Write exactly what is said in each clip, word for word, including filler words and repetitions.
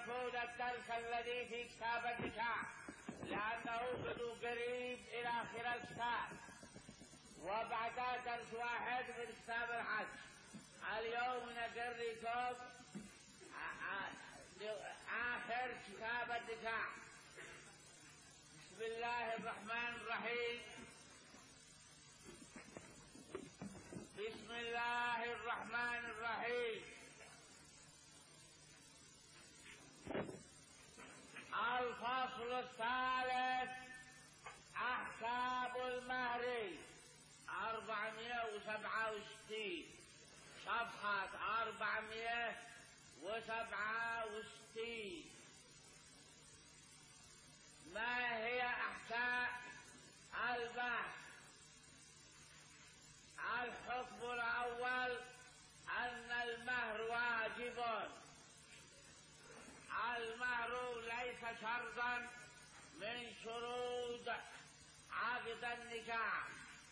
يفوت الدرس الذي في كتاب النكاح لأنه بدو قريب إلى آخر الكتاب، وبعد درس واحد من كتاب الحج. اليوم نقريكم آخر كتاب النكاح. بسم الله الرحمن الرحيم. بسم الله الرحمن الرحيم. الفصل الثالث أحكام المهر، أربعمائة وسبعة وستين، صفحة أربعمائة وسبعة وستين. ما هي أحكام المهر؟ الحكم الأول أن المهر واجب. المهر ليس شرطا من شروط عقد النكاح،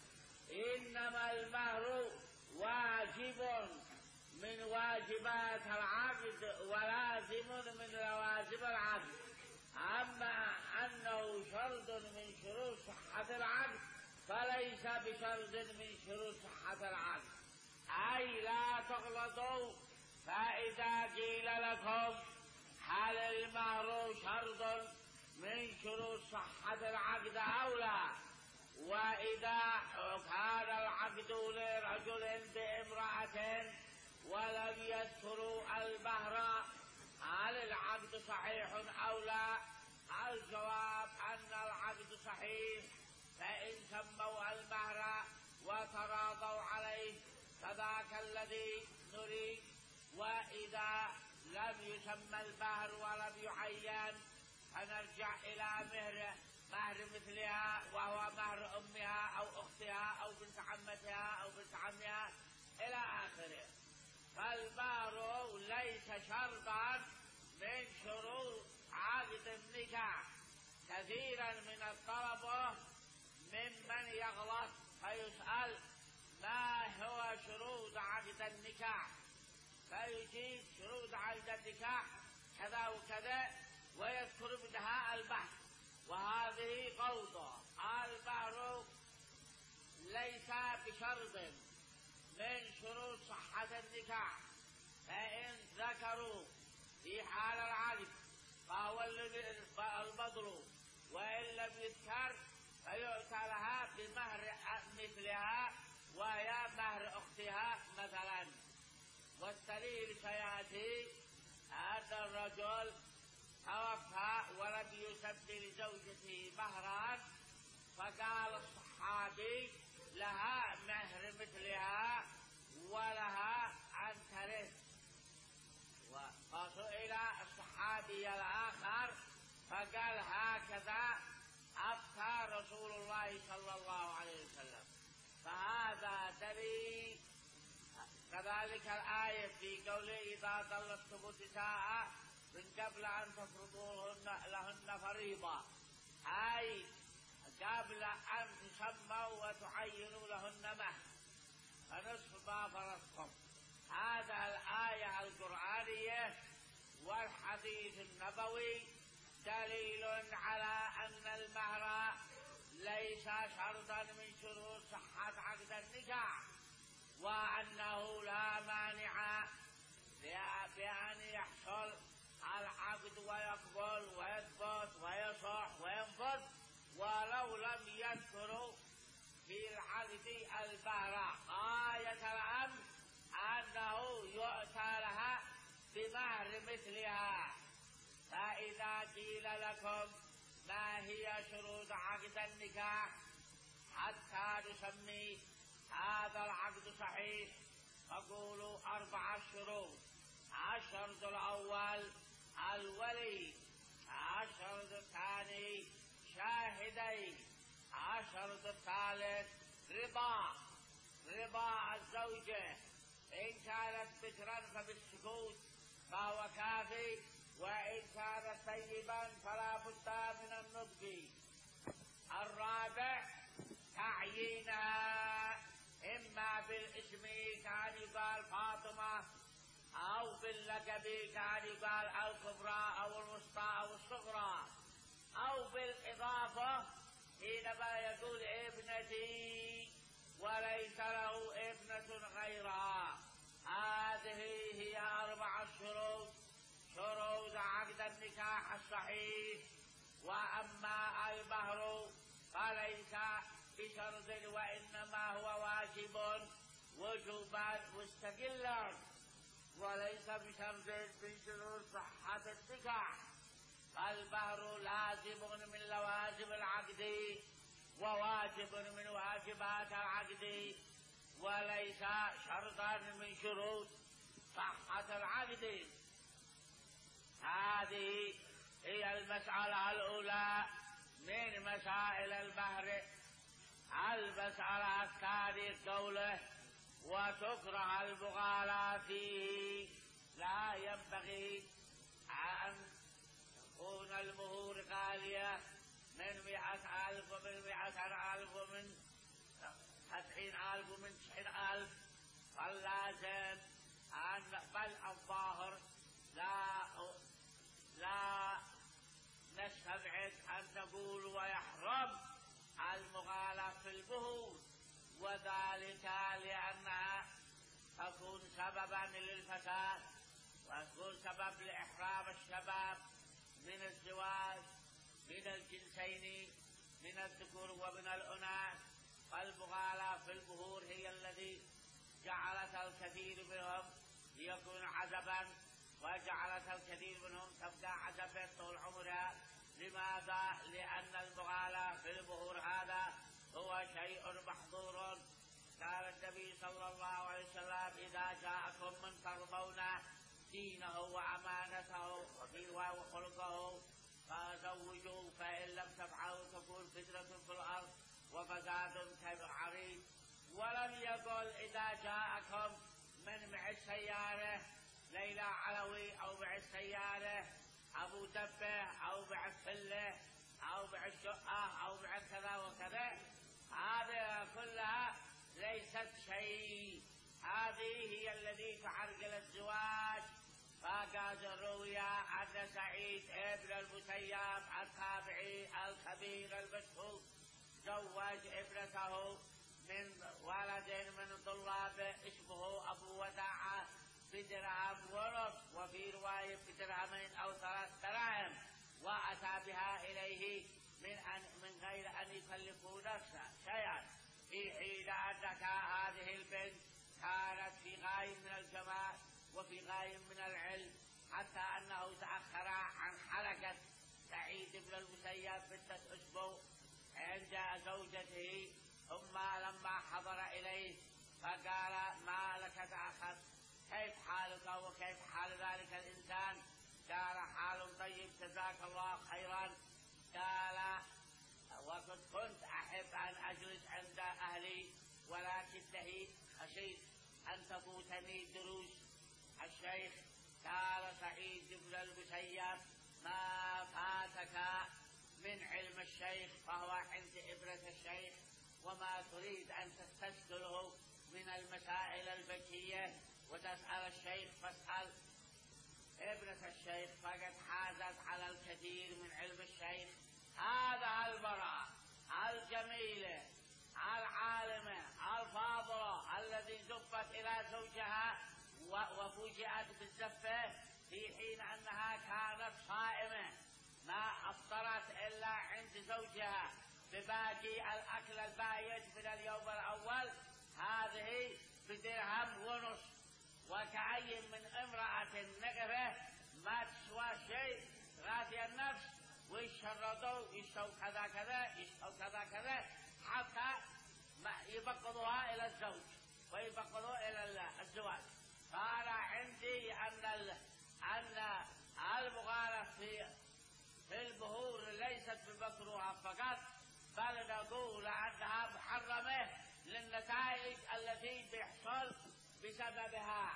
إنما المهر واجب من واجبات العقد ولازم من لوازم العقد. أما أنه شرط من شروط صحة العقد فليس بشرط من شروط صحة العقد. أي لا تغلطوا، فإذا قيل لكم هل المهر شرط من شروط صحة العقد أو لا، وإذا كان العقد لرجل بامرأة ولم يذكروا المهر هل العقد صحيح أو لا؟ الجواب أن العقد صحيح، فإن سموا المهر وتراضوا عليه فذاك الذي نريد. وإذا لم يسمى المهر ولم يعين فنرجع إلى مهر مهر مثلها، وهو مهر أمها أو أختها أو بنت عمتها أو بنت عمها إلى آخره. فالمهر ليس شرطا من شروط عقد النكاح. كثيرا من الطلبة ممن يغلط فيسأل ما هو شروط عقد النكاح، فيجيب شروط عقد النكاح كذا وكذا ويذكر منها البحث، وهذه غلطة. المهر ليس بشرط من شروط صحة النكاح، فإن ذكروا في حال العقد فهو المضروب، وإن لم يذكر فيؤتى لها بمهر مثلها وهي مهر أختها مثلا. والدليل سيأتي أن الرجل توفى ولم يسمي لزوجته مهرا، فقال الصحابي لها مهر مثلها ولها أن ترث. وسئل الصحابي الآخر فقال هكذا أفتى رسول الله صلى الله عليه وسلم. فهذا دليل. كذلك الآية في قوله إذا طلقتم النساء من قبل أن تفرضوهن لهن فريضة، أي قبل أن تسموا وتعينوا لهن مهر فنصف ما فرضتم. هذا الآية القرآنية والحديث النبوي دليل على أن المهر ليس شرطا من شروط صحة عقد النكاح، وأنه لا مانع بأن يحصل العقد ويقبل ويثبت ويصح وينفذ ولو لم يذكروا في العقد المهر. غاية الأمر أنه يؤتى لها بمهر مثلها. فإذا قيل لكم ما هي شروط عقد النكاح حتى نسمي هذا العقد صحيح، فقولوا أربع شروط. الشرط الأول الولي، الشرط الثاني شاهدين، الشرط الثالث رضا رضا الزوجة، إن كانت بكرا فبالسكوت فهو كافي، وإن كان طيبا فلا بد من النطق. الرابع تعيينها، إما بالاسم كان يقال فاطمة أو بالله علق به كان يقال الكبرى أو الوسطى أو الصغرى، أو بالإضافة حينما يقول ابنتي وليس له ابنة غيرها. هذه هي أربع شروط، شروط عقد النكاح الصحيح. وأما المهر فليس بشرط، وإنما هو واجب وجوبا مستقلا، وليس بشرط من شروط صحة النكاح. فالمهر لازم من لوازم العقد وواجب من واجبات العقد، وليس شرطا من شروط صحة العقد. هذه هي المسألة الأولى من مسائل المهر. المسألة الثانية قوله وتكره المغالاة فيه. لا ينبغي أن تكون المهور غالية من مئة ألف ومن مئة ألف ومن سبعين ألف ومن تسعين ألف، فاللازم أن بل الظاهر لا لا نستبعد أن نقول ويحرم المغالاة في المهور، وذلك لأنها تكون سببا للفساد وتكون سبب لإحرام الشباب من الزواج من الجنسين من الذكور ومن الأناث. فالمغالاة في المهور هي الذي جعلت الكثير منهم ليكون عزبا، وجعلت الكثير منهم تبقى عزبا طول عمرها. لماذا؟ لأن المغالاة في المهور هذا هو شيء محظور. قال النبي صلى الله عليه وسلم إذا جاءكم من ترضون دينه وأمانته وخلقه فزوجوه، فإن لم تفعلوا تكون فتنة في الأرض وفساد كالعريض. ولم يقل إذا جاءكم من مع السيارة ليلى علوي أو مع السيارة أبو دبة أو مع الفلة أو مع الشقة أو مع كذا وكذا، هذه كلها ليست شيء. هذه هي التي تعرقل الزواج. فقد روي أن سعيد ابن المسيب التابعي الكبير المشهور زوج ابنته من ولد من طلاب اسمه أبو وداعة بدرهم ونصف، وفي رواية بدرهمين أو ثلاث دراهم، وأتى بها إليه من أن من غير أن يكلفوا نفسه شيئا، في حين أنك هذه البنت كانت في غاية من الجمال وفي غاية من العلم، حتى أنه تأخر عن حلقة سعيد بن المسيب ستة أسبوع عند زوجته. ثم لما حضر إليه فقال ما لك تأخر، كيف حالك وكيف حال ذلك الإنسان؟ قال حال طيب جزاك الله خيرا. قال وقد كنت أحب أن أجلس عند أهلي ولكنني خشيت أن تفوتني دروس الشيخ. قال سعيد بن المسيب ما فاتك من علم الشيخ فهو عند إبرة الشيخ، وما تريد أن تستشكله من المسائل الفقهية وتسأل الشيخ فاسأل ابنة الشيخ، فقد حازت على الكثير من علم الشيخ. هذا المرأة الجميلة العالمة الفاضلة الذي زفت إلى زوجها وفوجئت بالزفة في حين أنها كانت صائمة، ما أفطرت إلا عند زوجها بباقي الأكل البايت من اليوم الأول، هذه بدرهم ونصف. وكأي من امرأة نقبة ما تسوى شيء غاثي النفس، ويشردوا يشتوا كذا كذا يشتوا كذا كذا حتى يبقضوها إلى الزوج ويبقضوا إلى الزواج. قال عندي أن أن المغالاة في في المهور ليست بمكروهة فقط، بل نقول أنها محرمة للنتائج التي بيحصل بسببها.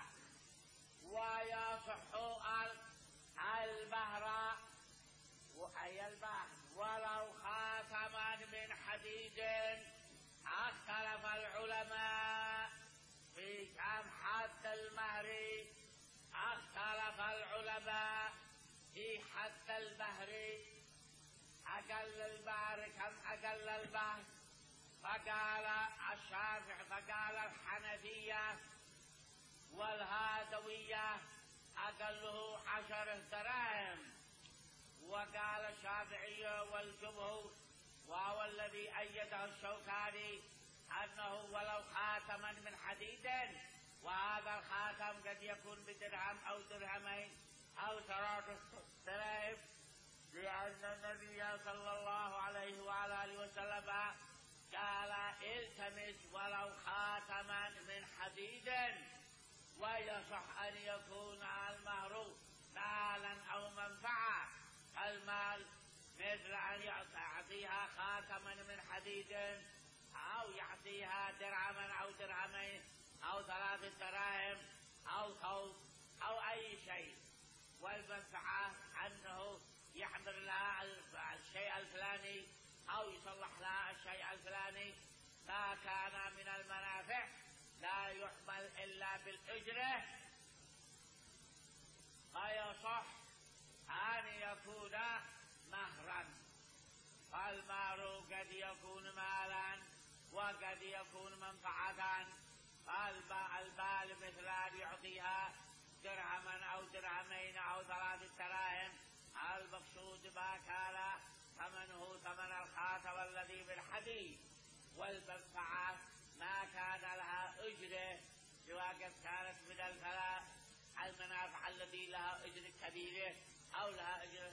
ويصح المهر أي المهر ولو خاتما من حديد. اختلف العلماء في كم حد المهر، اختلف حتى البهري أقل البحر كم أقل البحر؟ فقال الشافعي فقال الحنفية والهادوية أقله عشر دراهم. وقال الشافعي والجمهور وهو الذي أيده الشوكاني أنه ولو خاتما من حديد، وهذا الخاتم قد يكون بدرهم أو درهمين أو ثلاثة دراهم، لأن النبي صلى الله عليه وعلى آله وسلم قال التمس ولو خاتما من حديد. ويصح أن يكون المهر مالا أو منفعة. المال مثل أن يعطيها خاتما من حديد أو يعطيها درهما أو درهمين أو ثلاث دراهم أو ثوب أو أي شيء. والمنفعة أنه يحمل لها الشيء الفلاني أو يصلح لها الشيء الفلاني. ما كان من المنافع لا يحمل إلا بالأجرة، فيصح أن يكون مهرا. فالمهر قد يكون مالا وقد يكون منفعة. البال مثل أن يعطيها درهما أو درهمين أو ثلاث دراهم، المقصود ما كان ثمنه ثمن الخاتم الذي بالحديد. والمنفعة ما كان لها أجرة، سواء كانت من الفلاح المنافع التي لها أجرة كبيرة أو لها أجرة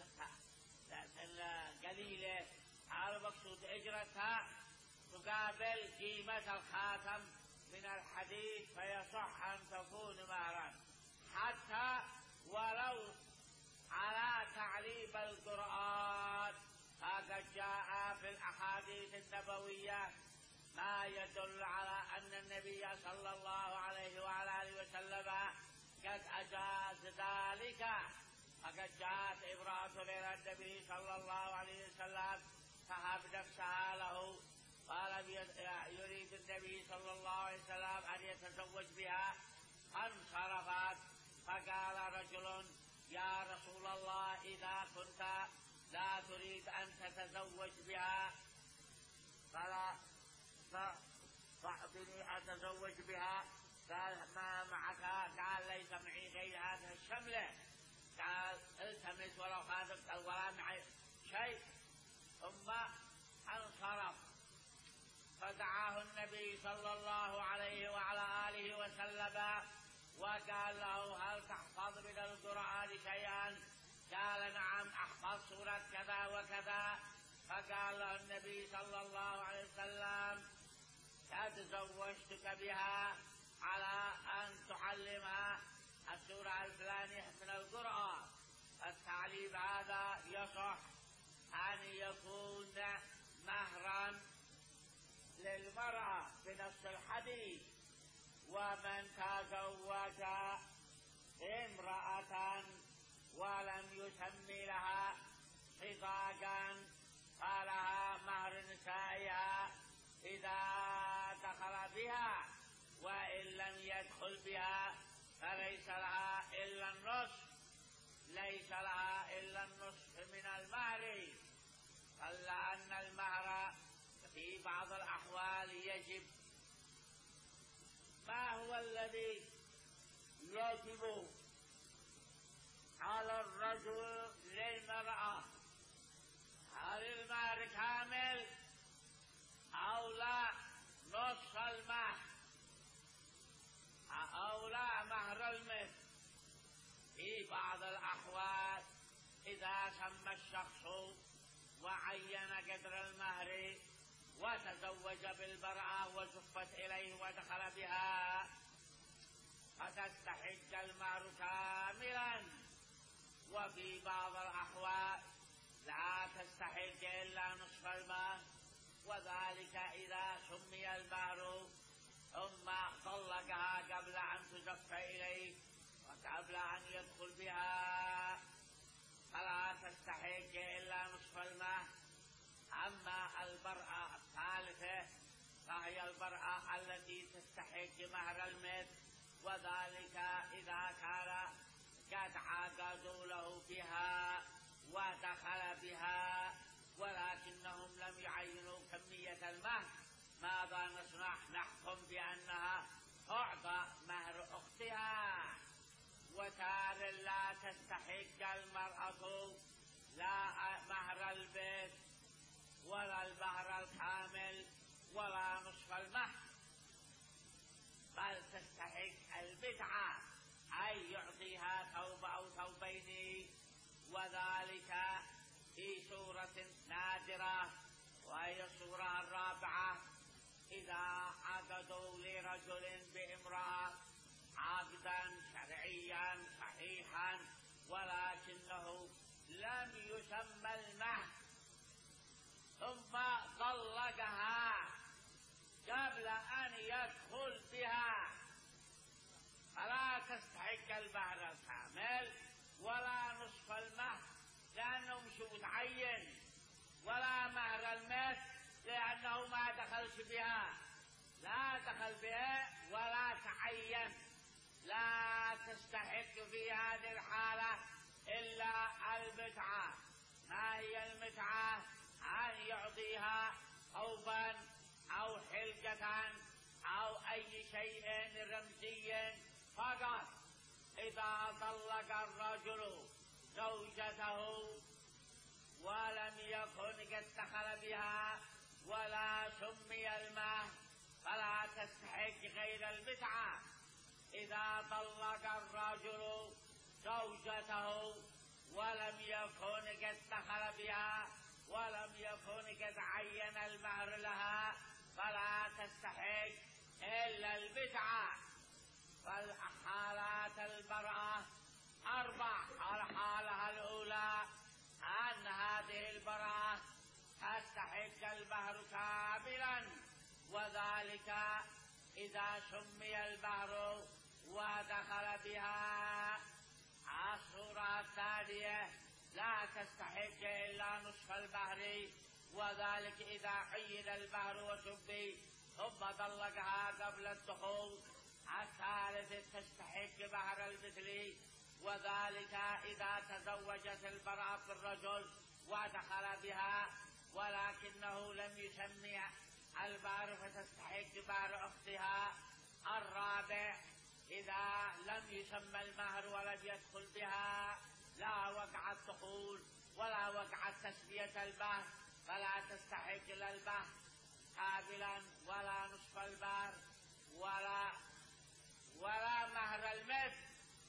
قليلة. المقصود أجرتها تقابل قيمة الخاتم من الحديد، فيصح أن تكون مهرا حتى ولو على تعليم القرآن. فقد جاء في الأحاديث النبوية ما يدل على أن النبي صلى الله عليه وعلى آله وسلم قد أجاز ذلك. فقد جاءت امرأة إلى النبي صلى الله عليه وسلم فهب نفسها له، قال يريد النبي صلى الله عليه وسلم أن يتزوج بها، فانصرفت. فقال رجل يا رسول الله إذا كنت لا تريد أن تتزوج بها فلا فأعطني أتزوج بها. قال ما معك؟ قال ليس معي غير هذه الشملة. قال التمس ولو خاتم ولا معي شيء. ثم انصرف. فدعاه النبي صلى الله عليه وعلى آله وسلم وقال له هل تحفظ من القرآن شيئا؟ قال نعم أحفظ سورة كذا وكذا. فقال له النبي صلى الله عليه وسلم تزوجتك بها على أن تعلمها السورة الفلانية من القرآن. التعليم هذا يصح أن يكون مهرا للمرأة بنص الحديث. ومن تزوج امرأة ولم يسمي لها صداقا فلها مهر نسائها إذا دخل بها، وإن لم يدخل بها فليس لها إلا النصف، ليس لها إلا النصف من المهر. إلا أن المهر في بعض الأحوال يجب. ما هو الذي يجب على الرجل للمرأة؟ هل المهر كامل أو لا نصف المهر أو لا مهر المثل؟ في بعض الأحوال إذا سمى الشخص وعين قدر المهر وتزوج بالمرأة وزفت إليه ودخل بها فتستحق المهر كاملا. وفي بعض الأحوال لا تستحق إلا نصف المهر، وذلك إذا سمي المهر ثم طلقها قبل أن تزف إليه وقبل أن يدخل بها فلا تستحق إلا نصف المهر. أما المرأة الثالثة فهي المرأة التي تستحق مهر المثل، وذلك إذا كان قد عقدوا له بها بها، ولكنهم لم يعينوا كمية المهر. ماذا نصنع؟ نحكم بأنها تعطى مهر أختها. وتار لا تستحق المرأة لا مهر البيت ولا المهر الكامل ولا نصف المهر، بل تستحق البدعة، أي يعطيها ثوب أو ثوبين، وذلك في سورة نادرة، وهي السورة الرابعة: إذا عقدوا لرجل بامرأة عقدا شرعيا صحيحا ولكنه لم يسمى المهر، ثم طلقها قبل أن يدخل بها، فلا تستحق المهر الكامل ولا نصف المهر لأنه مش متعين، ولا مهر المثل لأنه ما دخلش بها، لا دخل بها ولا تعين. لا تستحق في هذه الحالة إلا المتعة. ما هي المتعة؟ أن يعطيها ثوبا أو حلقة أو أي شيء رمزي فقط. إذا طلق الرجل زوجته ولم يكن قد دخل بها ولا سمي المهر فلا تستحق غير المتعة. إذا طلق الرجل زوجته ولم يكن قد دخل بها ولم يكن قد عين المهر لها فلا تستحق إلا المتعة. فالحالات المرأة أربع. الحالة الأولى أن هذه المرأة تستحق المهر كاملا، وذلك إذا سمي المهر ودخل بها. الصورة الثانية لا تستحق إلا نصف المهر، وذلك إذا عين المهر وسمي ثم طلقها قبل الدخول. الثالث تستحق مهر المثل، وذلك إذا تزوجت المرأة بالرجل ودخل بها ولكنه لم يسمي المهر فتستحق مهر أختها. الرابع إذا لم يسمى المهر ولم يدخل بها، لا وقع الدخول ولا وقع تسمية المهر، فلا تستحق لا المهر كاملا ولا نصف المهر ولا ولا مهر المثل،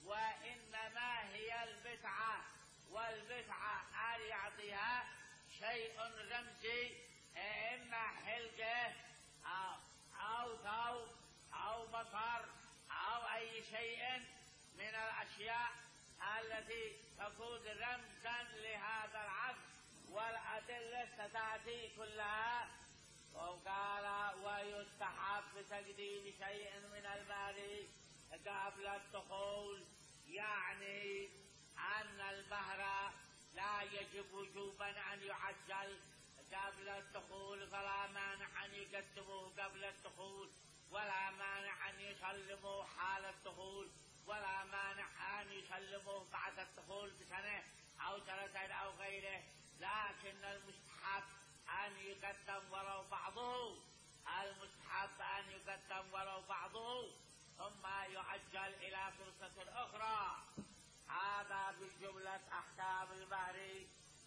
وإنما هي البتعة. والبتعة أن يعطيها شيء رمزي، إما حلقة أو أو ثوب أو مطر أو أي شيء من الأشياء التي تكون رمزا لهذا العقد، والأدلة ستأتي كلها. وقال ويستحب تقديم شيء من المال قبل الدخول، يعني أن المهر لا يجب وجوبا أن يعجل قبل الدخول، فلا مانع أن يقدموه قبل الدخول، ولا مانع أن يسلموه حال الدخول، ولا مانع أن يسلموه بعد الدخول بسنة أو سنتين أو غيره، لكن المستحب أن يقدم ولو بعضه. المستحب أن يقدم ولو بعضه ثم يعجل إلى فرصة أخرى. هذا بالجملة أحكام المهر،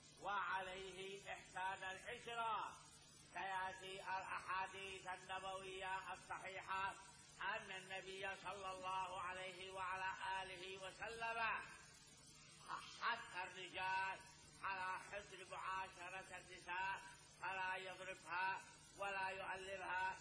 وعليه إحسان العشرة. سيأتي الأحاديث النبوية الصحيحة أن النبي صلى الله عليه وعلى آله وسلم حث الرجال على حسن معاشرة النساء، فلا يضربها ولا يؤلمها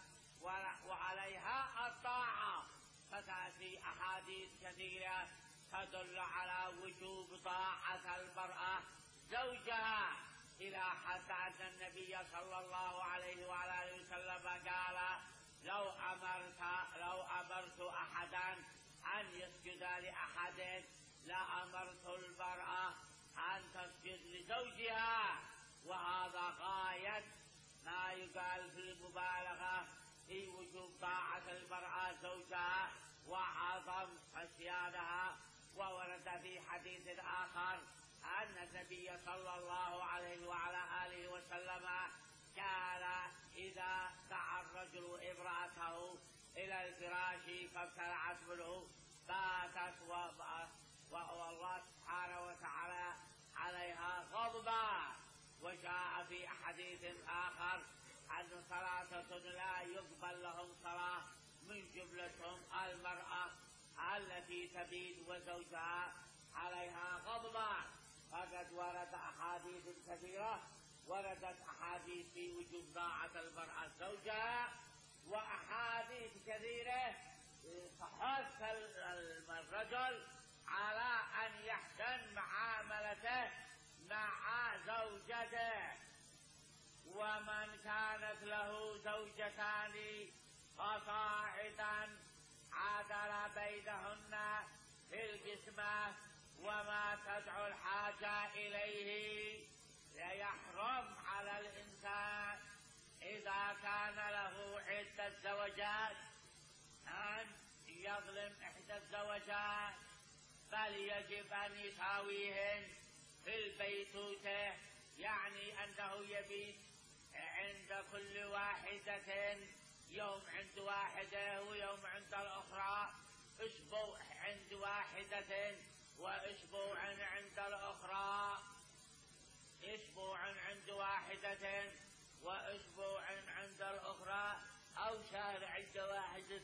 وعليها الطاعة. فتأتي أحاديث كثيرة تدل على وجوب طاعة المرأة زوجها، إلى حتى أن النبي صلى الله عليه وعلى آله وسلم قال لو أمرت لو أمرت أحدا أن يسجد لأحد لأمرت المرأة أن تسجد لزوجها. وهذا غاية ما يقال في المبالغة في وجوب طاعة المرأة زوجها وعظم عصيانها. وورد في حديث آخر أن النبي صلى الله عليه وعلى آله وسلم كان إذا دعا الرجل امرأته إلى الفراش فابتلعت منه باتت والله سبحانه وتعالى عليها غضبا. وجاء في حديث آخر أن ثلاثة لا يقبل لهم صلاة من جملتهم المرأة التي تبيت وزوجها عليها غضبا. فقد ورد أحاديث كثيرة، وردت أحاديث في وجوب طاعة المرأة زوجها، وأحاديث كثيرة تحث الرجل على أن يحسن معاملته مع زوجته. ومن كانت له زوجتان فصاعدا عدل بينهن في القسمة، وما تدعو الحاجة إليه. ليحرم على الإنسان إذا كان له عدة زوجات أن يظلم إحدى الزوجات، بل يجب أن يساويهن في البيتوتة، يعني أنه يبيت عند كل واحدة يوم عند واحدة ويوم عند الأخرى، أسبوع عند واحدة وأسبوع عند الأخرى، أسبوع عند واحدة وأسبوع عند الأخرى، أو شهر عند واحدة.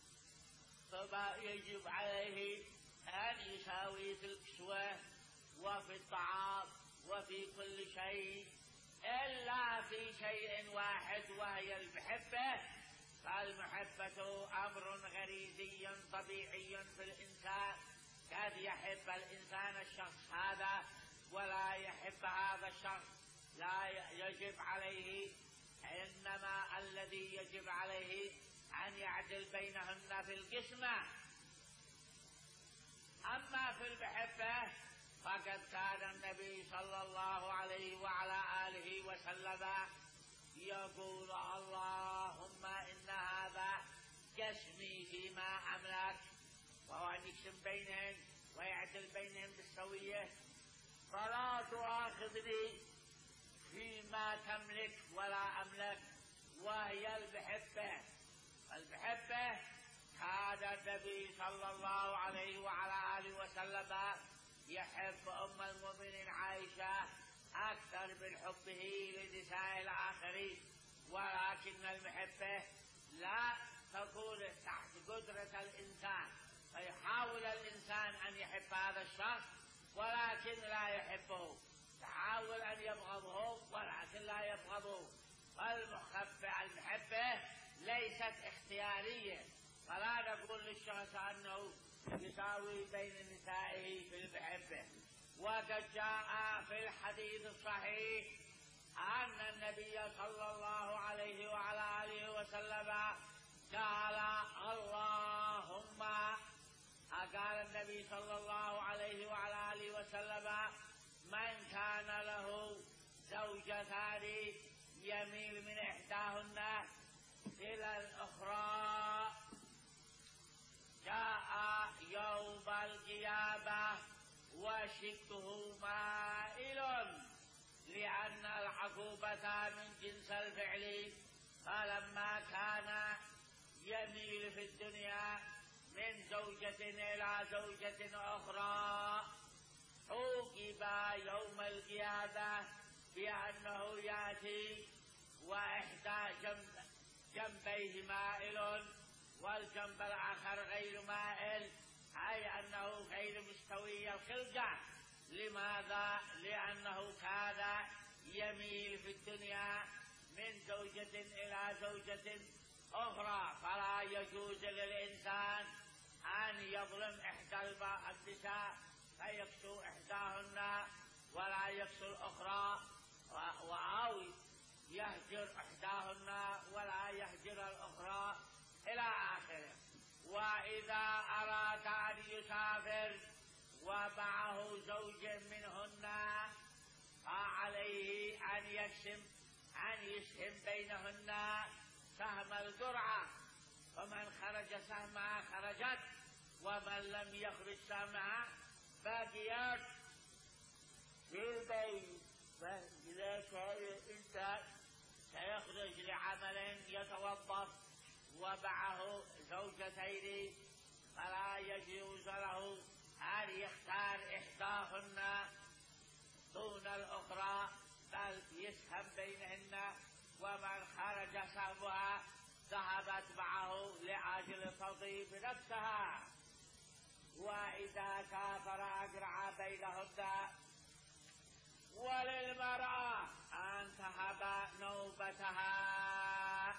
فيجب عليه أن يساوي في الكسوة وفي الطعام وفي كل شيء، إلا في شيء واحد وهي المحبة. فالمحبة أمر غريزي طبيعي في الإنسان، قد يحب الإنسان الشخص هذا ولا يحب هذا الشخص، لا يجب عليه، إنما الذي يجب عليه أن يعدل بينهن في القسمة. أما في المحبة فقد كان النبي صلى الله عليه وعلى آله وسلم يقول: اللهم إن هذا قسمي فيما أملك، وهو أن يقسم بينهم ويعدل بينهم بالسوية، فلا تؤاخذني فيما تملك ولا أملك، وهي المحبة. المحبة كان النبي صلى الله عليه وعلى آله وسلم يحب أم المؤمنين عائشة أكثر من حبه لنساء الآخرين، ولكن المحبة لا تكون تحت قدرة الإنسان، فيحاول الإنسان أن يحب هذا الشخص ولكن لا يحبه، يحاول أن يبغضه ولكن لا يبغضه. المحبة ليست اختيارية، فلا نقول للشخص أنه يساوي بين نسائه في المحبة. وقد جاء في الحديث الصحيح أن النبي صلى الله عليه وعلى آله وسلم قال: اللهم قال النبي صلى الله عليه وعلى آله وسلم: من كان له زوجتان يميل من إحداهن إلى الأخرى جاء يوم القيامة وشقه مائل، لأن العقوبة من جنس الفعل. فلما كان يميل في الدنيا من زوجة إلى زوجة أخرى عوقب يوم القيامة بأنه يأتي وإحدى جنب جنبيه مائل والجنب الآخر غير مائل، أي أنه غير مستوي الخلقة. لماذا؟ لأنه كان يميل في الدنيا من زوجة إلى زوجة أخرى، فلا يجوز للإنسان أن يظلم إحدى النساء فيكسو إحداهن ولا يكسو الأخرى، أو يهجر إحداهن ولا يهجر الأخرى إلى آخره. وإذا أراد أن يسافر ومعه زوج منهن فعليه أن يقسم أن يسهم بينهن سهم القرعة، فمن خرج سهمها خرجت، ومن لم يخرج سهمها بقيت. في فلذلك الإنسان سيخرج لعمل يتوظف ومعه زوجتين فلا يجوز له أن يختار إحداهن دون الأخرى، بل يسهم بينهن، ومن خرج سهمها ذهبت معه لأجل تضيف نفسها. وإذا سافر أجرع بينهن. وللمرأة أن تهب نوبتها،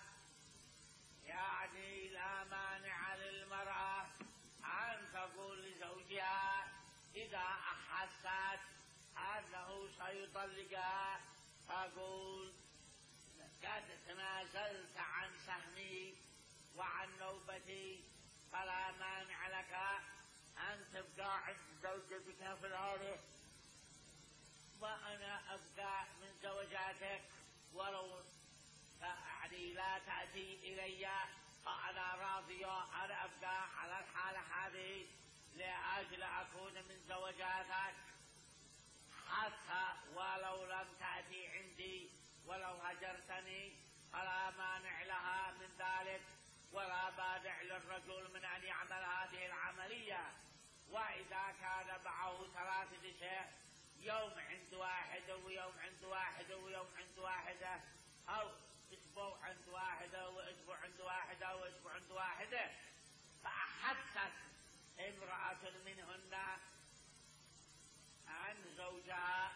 يعني لا مانع للمرأة أن تقول لزوجها إذا أحست أنه سيطلقها، تقول قد تنازلت عن سهمي وعن نوبتي، فلا مانع لك أن تبقى عند زوجتك في العرف، وأنا أبقى من زوجاتك، ولو يعني لا تأتي إلي فأنا راضية أن أبقى على الحالة هذه لأجل أكون من زوجاتك، حتى ولو لم تأتي عندي ولو هجرتني فلا مانع لها من ذلك، ولا مانع للرجل من أن يعمل هذه العملية. وإذا كان معه ثلاثة نساء، يوم عند واحدة ويوم عند واحدة ويوم عند واحدة، أو أسبوع عند واحدة وأسبوع عند واحدة وأسبوع عند واحدة، فأحست امرأة منهن أن زوجها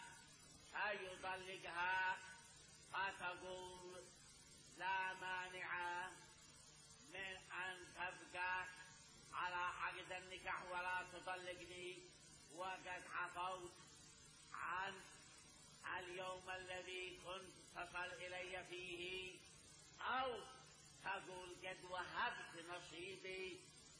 سيطلقها، فتقول لا مانع من أن تبقى على عقد النكاح ولا تطلقني، وقد عفوت عن اليوم الذي كنت تصل إلي فيه، أو تقول قد وهبت نصيبي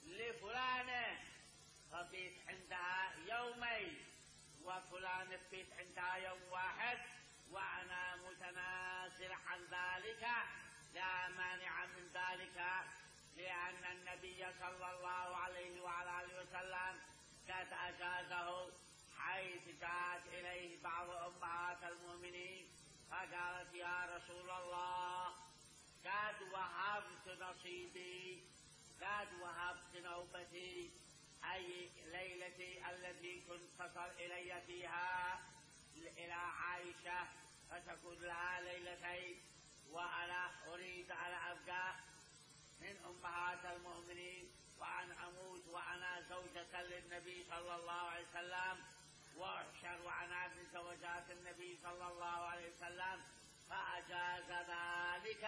لفلانة فبيت عندها يومين وفلان بيت عندها يوم واحد، وأنا متنازل عن ذلك، لا مانع من ذلك، لأن النبي صلى الله عليه وعلى آله وسلم قد أجازه، حيث جاءت إليه بعض أمهات المؤمنين فقالت يا رسول الله قد وهبت نصيبي، قد وهبت نوبتي، أي ليلتي التي كنت تصل إلي فيها إلى عائشة، فتكون لها ليلتين، وأنا أريد أن أبقى من أمهات المؤمنين وأن أموت وأنا زوجة للنبي صلى الله عليه وسلم، وأحشر وأنا من زوجات النبي صلى الله عليه وسلم، فأجاز ذلك.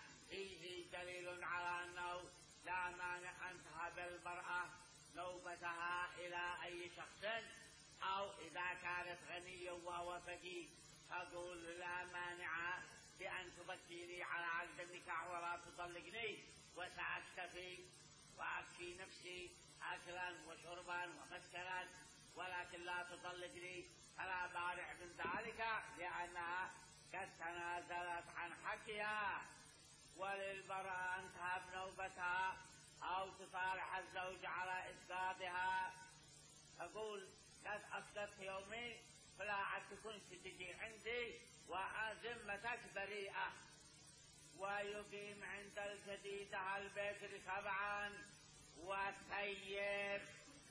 فيه دليل على أنه لا مانع أن تهب المرأة نوبتها إلى أي شخص، أو إذا كانت غنية وهو فقير تقول لا مانع بأن تبكيني على عقد النكاح ولا تطلقني، وسأكتفي وأكفي نفسي أكلا وشربا ومسكنا، ولكن لا تطلقني، فلا مانع من ذلك لأنها قد تنازلت عن حقها. وللمرأة أن تهب نوبتها أو تصالح الزوج على إسقاطها، تقول قد أسقطت يومي فلا عاد تكون تجي عندي وذمتك بريئة، ويقيم عند الجديدة البكر سبعا والثيب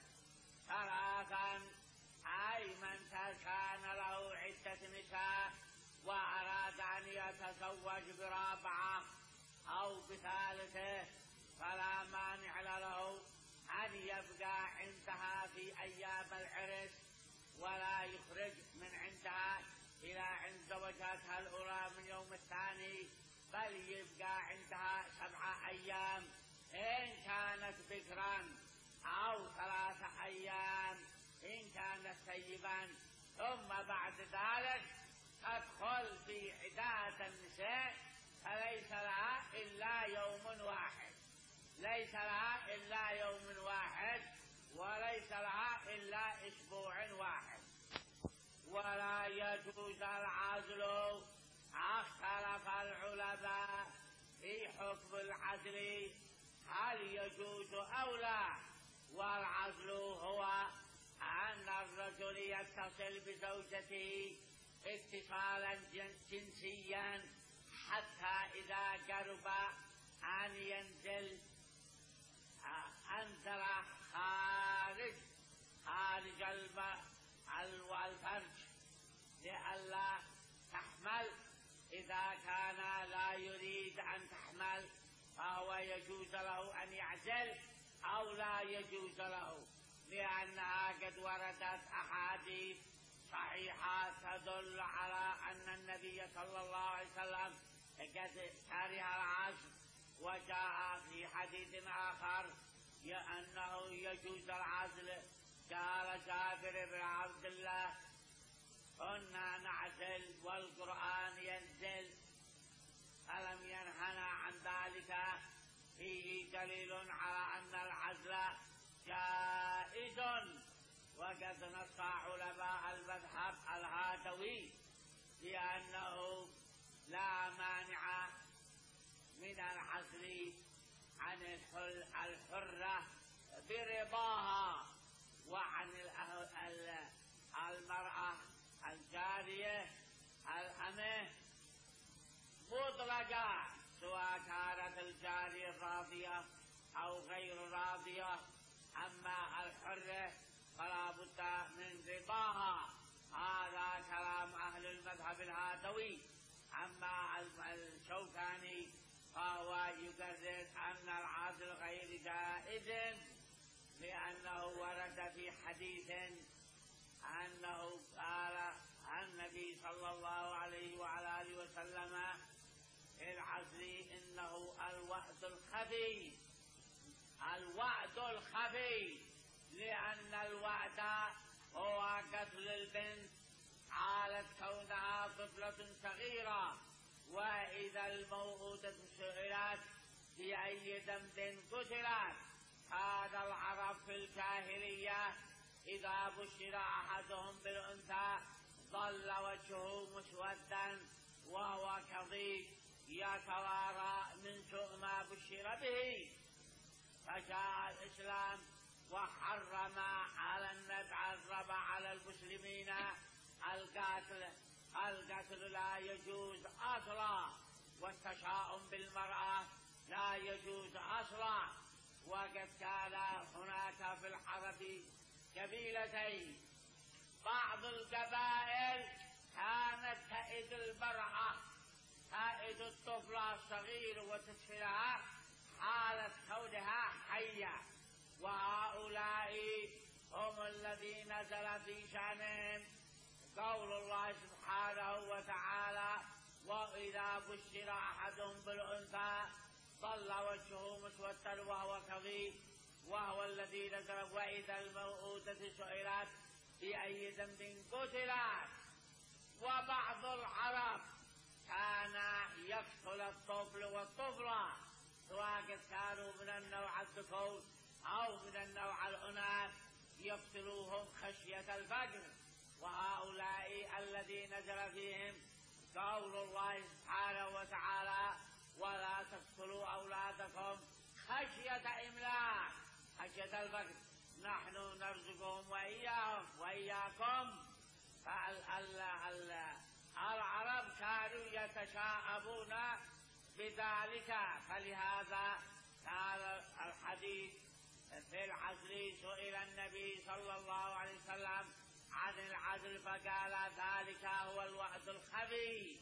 ثلاثا، أي من كان له عدة نساء وأراد أن يتزوج برابعة أو بثالثة فلا مانع له أن يبقى عندها في أيام العرس، ولا يخرج من عندها إلى عند زوجاتها الأولى من يوم الثاني، بل يبقى عندها سبعة أيام إن كانت بكرا، أو ثلاثة أيام إن كانت ثيبا، ثم بعد ذلك تدخل في عدة النساء، فليس لها إلا يوم واحد، ليس لها إلا يوم واحد، وليس لها إلا أسبوع واحد. ولا يجوز العزل. اختلف العلماء في حكم العزل، هل يجوز أو لا؟ والعزل هو أن الرجل يتصل بزوجته اتصالا جنسيا حتى إذا قرب أن ينزل أنزل خارج خارج الفرج لئلا تحمل. إذا كان لا يريد أن تحمل فهو يجوز له أن يعزل أو لا يجوز له، لأنها قد وردت أحاديث صحيحة تدل على أن النبي صلى الله عليه وسلم قد كره العزل. وجاء في حديث آخر أنه يجوز العزل. قال جابر بن عبد الله: كنا نعزل والقرآن ينزل، فلم ينهنا عن ذلك. فيه دليل على أن العزل جائز. وقد نص علماء المذهب الهادوي بأنه لا مانع من العزل عن الحرة برضاها، وعن المرأة الجارية الأمة مطلقة، سواء كانت الجارية راضية أو غير راضية. أما الحرة فلا بد من رضاها. هذا كلام أهل المذهب الهادوي. أما الشوكاني فهو يقرر أن العزل غير جائز، لأنه ورد في حديث أنه قال النبي صلى الله عليه وعلى آله وسلم: العزل إنه الوعد الخفي. الوعد الخفي، لأن الوعد هو قتل البنت حالة كونها طفلة صغيرة. وإذا الموءودة سئلت بأي ذنب قتلت، هذا العرب في الجاهلية إذا بشر أحدهم بالأنثى ظل وجهه مسودا وهو كظيم يتوارى من سوء ما بشر به. فجاء الإسلام وحرم على النبع على المسلمين القتل. القتل لا يجوز أصلا، والتشاؤم بالمرأة لا يجوز أصلا. وقد كان هناك في الحرب قبيلتين، بعض القبائل كانت تئد المرأة، تئد الطفلة الصغير وتدفنها حالة كونها حية، وهؤلاء هم الذين نزل في شأنهم قول الله سبحانه وتعالى: وإذا بشر أحدهم بالأنثى ظل وجهه مسودا وهو كظيم، وهو الذي نزل: وإذا الموءودة سئلت بأي ذنب قتلت. وبعض العرب كان يقتل الطفل والطفلة، سواء كانوا من النوع الذكور أو من النوع الأناث، يقتلوهم خشية الفقر. وهؤلاء الذي نزل فيهم قول الله سبحانه وتعالى: ولا تقتلوا أولادكم خشية إملاق، خشية الفقر، نحن نرزقهم وإياهم وإياكم. فالعرب كانوا يتشاءمون بذلك. فلهذا قال الحديث في العزل: سئل النبي صلى الله عليه وسلم عن العزل فقال: ذلك هو الوعد الخفي.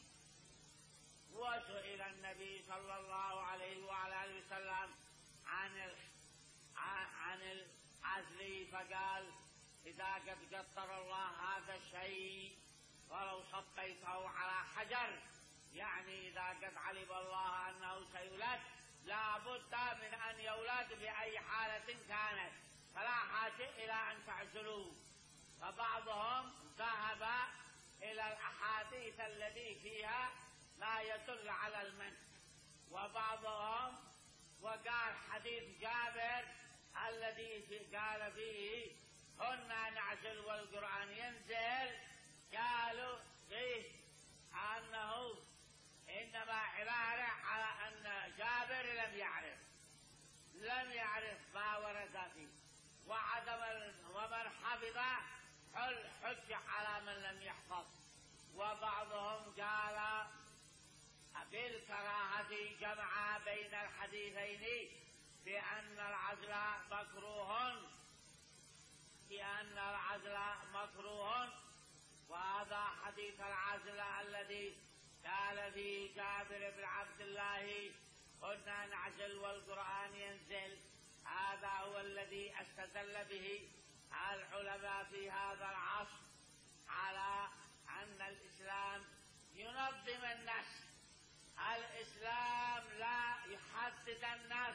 وسئل النبي صلى الله عليه وعلى آله وسلم عن عن العزل فقال: إذا قد قدر الله هذا الشيء ولو صبيته على حجر، يعني إذا قد علم الله أنه سيولد لا بد من أن يولد بأي حالة كانت، فلا حاجة إلى أن تعزلوه. فبعضهم ذهب إلى الأحاديث التي فيها لا يدل على المنع، وبعضهم وقال حديث جابر الذي قال فيه: كنا نعزل والقرآن ينزل، قالوا فيه أنه إنما عبارة على أن جابر لم يعرف لم يعرف ما ورد فيه، وعدم ومن حفظ حج على من لم يحفظ. وبعضهم قال بالكراهة جمع بين الحديثين بأن العزل مكروه بأن العزل مكروه وهذا حديث العزل الذي قال فيه جابر بن عبد الله كنا نعزل والقرآن ينزل، هذا هو الذي استدل به العلماء في هذا العصر على أن الإسلام ينظم النفس. الإسلام لا يحدد النفس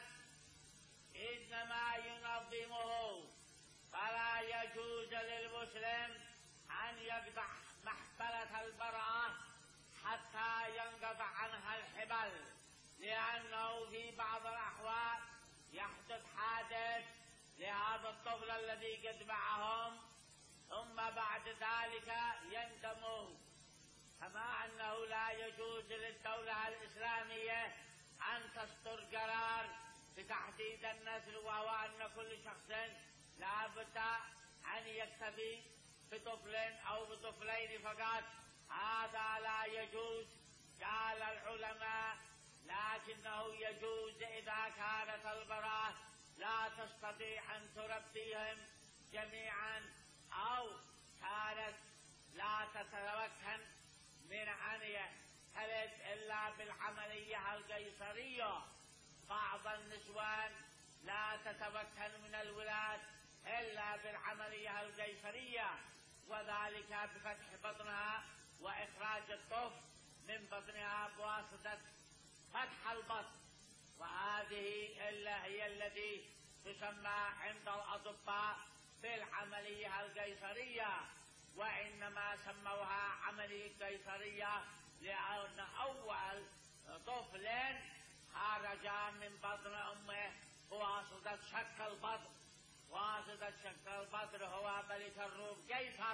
إنما ينظمه، فلا يجوز للمسلم أن يقطع محبلة المرأة حتى ينقطع عنها الحبل، لأنه في بعض الأحوال يحدث حادث لهذا الطفل الذي قد معهم ثم بعد ذلك يندمون. كما أنه لا يجوز للدولة الإسلامية أن تصدر قرار بتحديد النسل، وهو أن كل شخص لا بد أن يكتفي بطفل أو بطفلين فقط، هذا لا يجوز. قال العلماء لكنه يجوز إذا كانت المرأة لا تستطيع أن تربيهم جميعا أو كانت لا تتمكن من أن تلد إلا بالعملية القيصرية. بعض النسوان لا تتمكن من الولاد إلا بالعملية القيصرية، وذلك بفتح بطنها وإخراج الطفل من بطنها بواسطة فتح البطن، وهذه إلا هي التي تسمى عند الأطباء بالعملية القيصرية، وإنما سموها عملية قيصرية لأن أول طفل خرج من بطن أمه بواسطة شق البطن، واسطة شق البطن هو ملك الروم قيصر،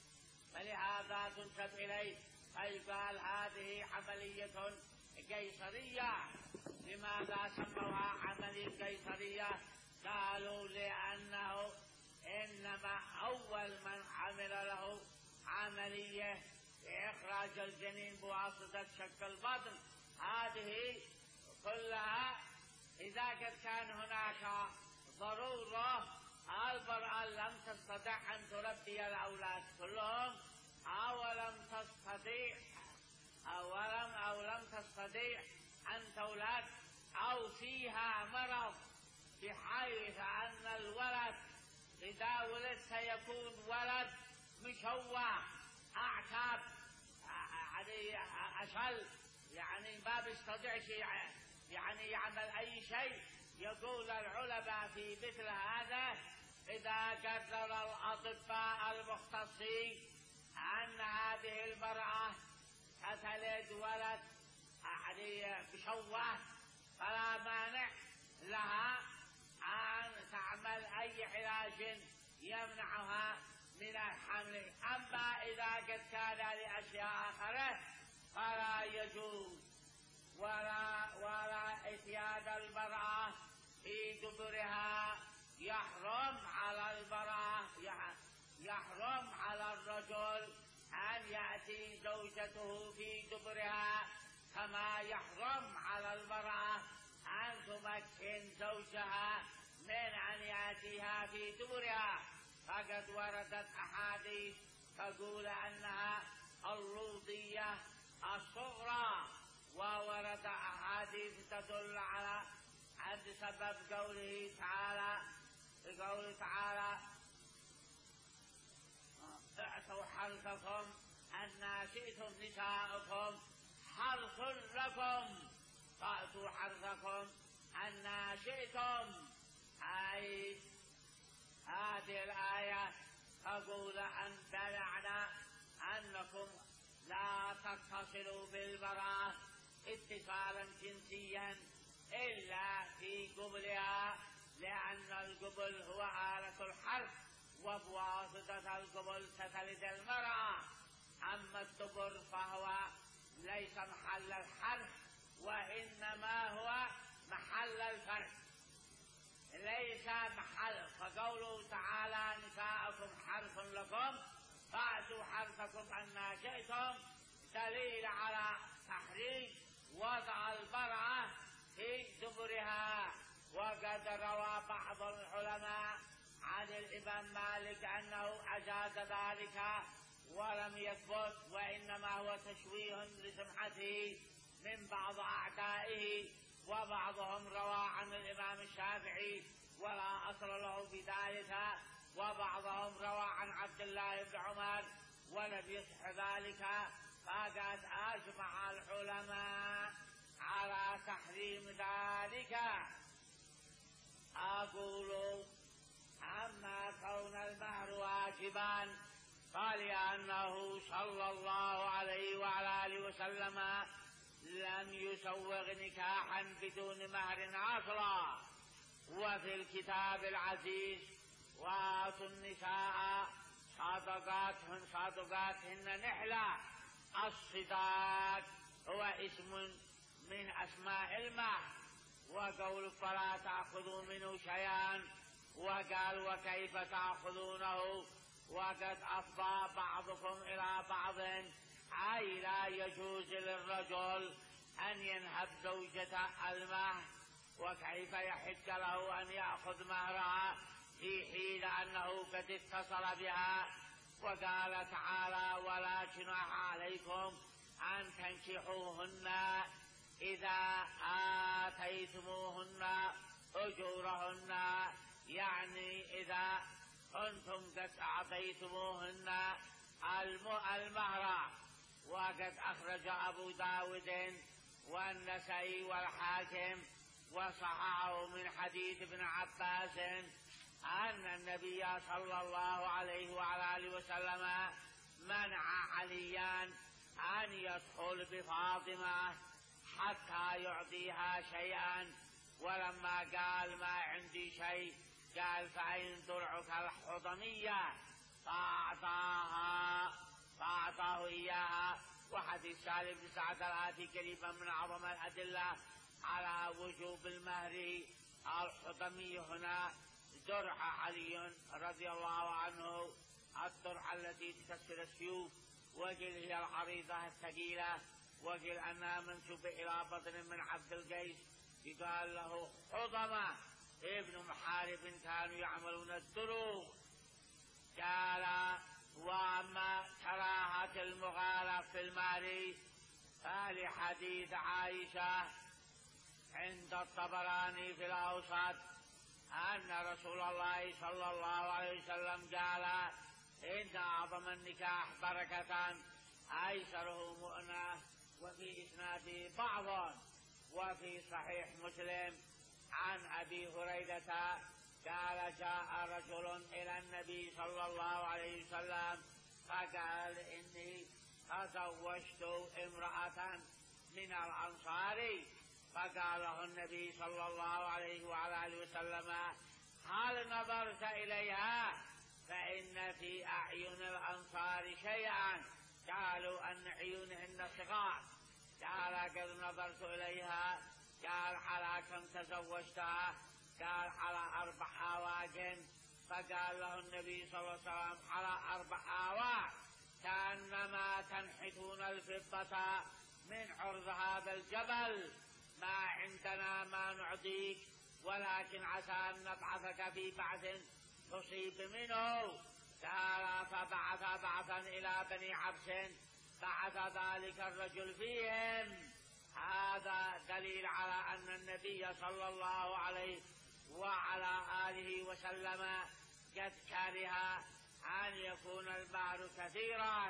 فلهذا تنسب إليه فيقال هذه عملية قيصرية. لماذا سموها عملية قيصرية؟ قالوا لأنه إنما أول من عمل له عملية إخراج الجنين بواسطة شق البطن، هذه كلها إذا قد كان هناك ضرورة المرأة لم تستطع أن تربي الأولاد كلهم أو لم تستطيع أو لم أو لم تستطيع أن تولد أو فيها مرض بحيث أن الولد إذا ولد سيكون ولد مشوه أعتاب يعني أشل، يعني ما بيستطيع شيء يعني يعمل أي شيء. يقول العلماء في مثل هذا إذا قدر الأطباء المختصين أن هذه المرأة ستلد ولد يعني مشوه فلا مانع لها أن تعمل أي علاج يمنعها من الحمل. أما إذا قد كان لأشياء أخرى فلا يجوز، ولا ولا إتيان المرأة في دبرها يحرم على المرأة يحرم على الرجل أن يأتي زوجته في دبرها، كما يحرم على المرأة أن تمكن زوجها من أن يأتيها في دبرها. فقد وردت أحاديث تقول أنها اللوطية الصغرى، وورد أحاديث تدل على أن سبب قوله تعالى قوله تعالى اعطوا حرثكم أن شئتم نساءكم حرث لكم فأتوا حرثكم أن شئتم. أي هذه الآية تقول أن بلعنا أنكم لا تتصلوا بالمرأة اتصالا جنسيا إلا في قبلها، لأن القبل هو آلة الحرث، وبواسطة القبل ستلد المرأة. أما الدبر فهو ليس محل الحرث، وإنما هو محل الفرث، ليس محل. فقوله تعالى نساءكم حرث لكم فأتوا حرث حضرتكم أن جئتم دليل على تحريم وضع المرأة في دبرها. وقد روى بعض العلماء عن الإمام مالك أنه أجاز ذلك ولم يثبت، وإنما هو تشويه لسمعته من بعض أعدائه. وبعضهم روى عن الإمام الشافعي ولا أصل له بذلك، وبعضهم روى عن عبد الله بن عمر ولم يصح ذلك. فقد أجمع العلماء على تحريم ذلك. أقول أما كون المهر واجبا فلأنه صلى الله عليه وعلى آله وسلم لم يسوغ نكاحا بدون مهر أصلا. وفي الكتاب العزيز وآتوا النساء صدقاتهن صدقاتهن نحلة. الصداق هو اسم من أسماء المهر. وقول فلا تأخذوا منه شيئا، وقال وكيف تأخذونه وقد أفضى بعضكم إلى بعض، أي لا يجوز للرجل أن ينهب زوجة المهر، وكيف يحق له أن يأخذ مهرها في حين أنه قد اتصل بها. وقال تعالى ولا جناح عليكم أن تنكحوهن إذا آتيتموهن أجورهن، يعني إذا كنتم قد أعطيتموهن المهر. وقد أخرج أبو داود والنسائي والحاكم وصححه من حديث ابن عباس أن النبي صلى الله عليه وعلى آله وسلم منع عليا أن يدخل بفاطمة حتى يعطيها شيئا. ولما قال ما عندي شيء قال فأين درعك الحضمية، فأعطاها فأعطاه إياها. وحديث سالم بن سعد الآتي قريبا من أعظم الأدلة على وجوب المهر. الحضمي هنا درع علي رضي الله عنه، الدرع التي تكسر السيوف، وقيل هي العريضة الثقيلة، وقيل أنها منسوبة إلى بطن من عبد القيس يقال له حضمة ابن محارب كانوا يعملون الدروع. قال وأما كراهة المغالاة في المهر فلحديث عائشة عند الطبراني في الأوسط أن رسول الله صلى الله عليه وسلم قال إن أعظم النكاح بركة أيسره مؤنة. وفي إسناده بعض. وفي صحيح مسلم عن أبي هريرة قال جاء رجل إلى النبي صلى الله عليه وسلم فقال إني تزوجت امرأة من الأنصار. فقال له النبي صلى الله عليه وعلى آله وسلم هل نظرت إليها؟ فإن في أعين الأنصار شيئا. قالوا أن عيونهن صغار. قال قد نظرت إليها. قال على كم تزوجتها؟ قال على أربع آواج. فقال له النبي صلى الله عليه وسلم على أربع آواج كأنما تنحتون الفضة من عرض هذا الجبل. ما عندنا ما نعطيك، ولكن عسى أن نبعثك في بعث تصيب منه. قال فبعث بعثا إلى بني عبس بعث ذلك الرجل فيهم. هذا دليل على أن النبي صلى الله عليه وعلى آله وسلم قد كره أن يكون المهر كثيرا.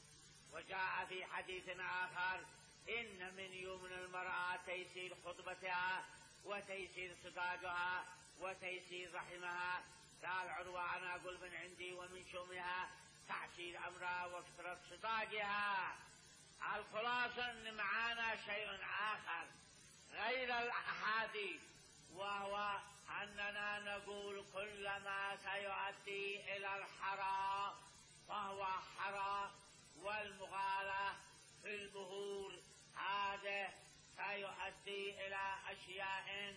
وجاء في حديث آخر إن من يمن المرأة تيسير خطبتها وتيسير صداقها وتيسير رحمها. قال عروة أنا أقول من عندي ومن شؤمها تعسير أمرها وكثرة صداقها. الخلاصة أن معانا شيء آخر غير الأحاديث، وهو أننا نقول كل ما سيؤدي إلى الحرام فهو حرام. والمغالاة في المهور هذا سيؤدي إلى أشياء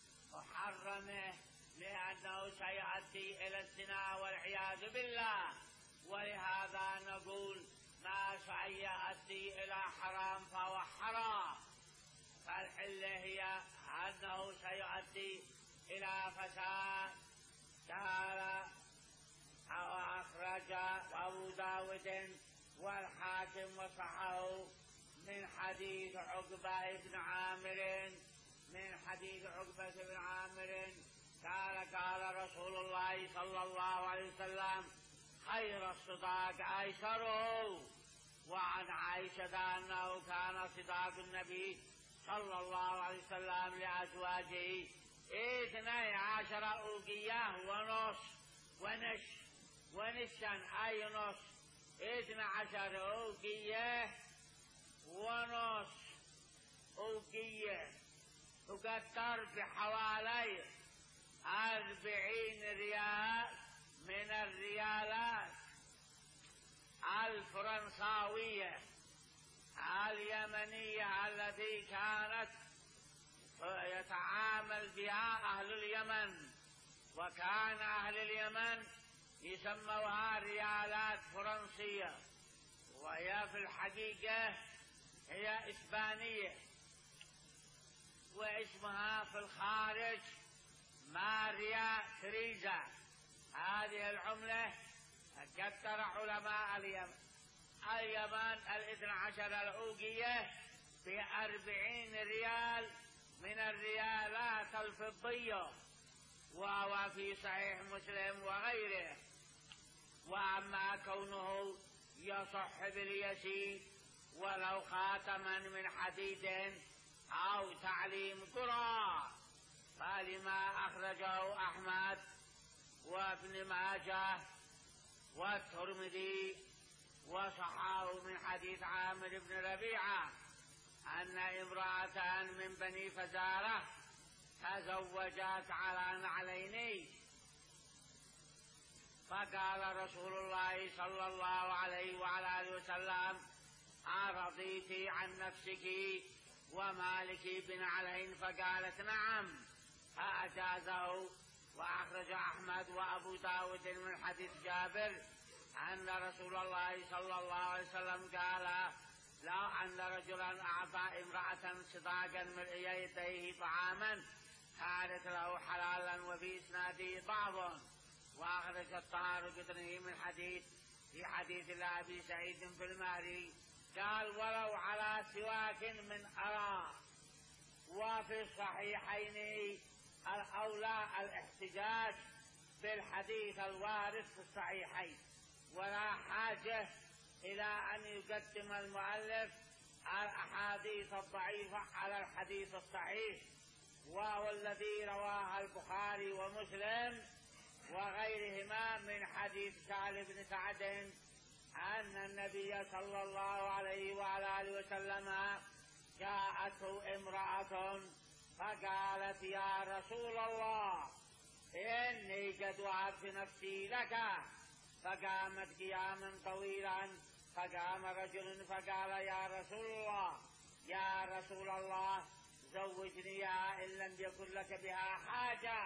محرمة، لأنه سيؤدي إلى الزنا والعياذ بالله. ولهذا نقول أن يؤدي إلى حرام فهو حرام، فالحلة هي أنه سيؤدي إلى فساد. قال أو أخرج أبو داود والحاكم وصححه من حديث عقبة بن عامر من حديث عقبة بن عامر قال قال رسول الله صلى الله عليه وسلم خير الصداق أيسره. وعن عائشة أنه كان صداق النبي صلى الله عليه وسلم لأزواجه اثني عشر أوقية ونص ونش ونشا أي نص اثني عشر أوقية ونص أوقية تقدر بحوالي أربعين ريال من الريالات الفرنساوية اليمنية التي كانت يتعامل بها أهل اليمن، وكان أهل اليمن يسموها ريالات فرنسية، وهي في الحقيقة هي إسبانية، واسمها في الخارج ماريا تريزا. هذه العملة قدر علماء اليمن اليمن الاثنى عشر الأوقية بأربعين ريال من الريالات الفضية، وهو في صحيح مسلم وغيره. وأما كونه يصح باليسير ولو خاتما من حديد أو تعليم قرى، فلما أخرجه أحمد وابن ماجه والترمذي وصححه من حديث عامر بن ربيعة أن امرأة من بني فزارة تزوجت على نعلين، فقال رسول الله صلى الله عليه وعلى آله وسلم أرضيت عن نفسك ومالك بنعلين؟ فقالت نعم، فأجازه. وأخرج أحمد وأبو داود من حديث جابر أن رسول الله صلى الله عليه وسلم قال لو أن رجلا أعطى امرأة صداقا من يديه طعاما كانت له حلالا، وفي إسناده ضعف. وأخرج الطارقطني من حديث في حديث لأبي سعيد في المهري قال ولو على سواك من أراء. وفي الصحيحين الأولى الاحتجاج بالحديث الوارد في الصحيحين، ولا حاجة إلى أن يقدم المؤلف الأحاديث الضعيفة على الحديث الصحيح، وهو الذي رواه البخاري ومسلم وغيرهما من حديث سهل بن سعد أن النبي صلى الله عليه وعلى آله وسلم جاءته امرأة فقالت يا رسول الله إني قد وهبت نفسي لك، فقامت قياما طويلا، فقام رجل فقال يا رسول الله يا رسول الله زوجنيها إن لم يكن لك بها حاجة.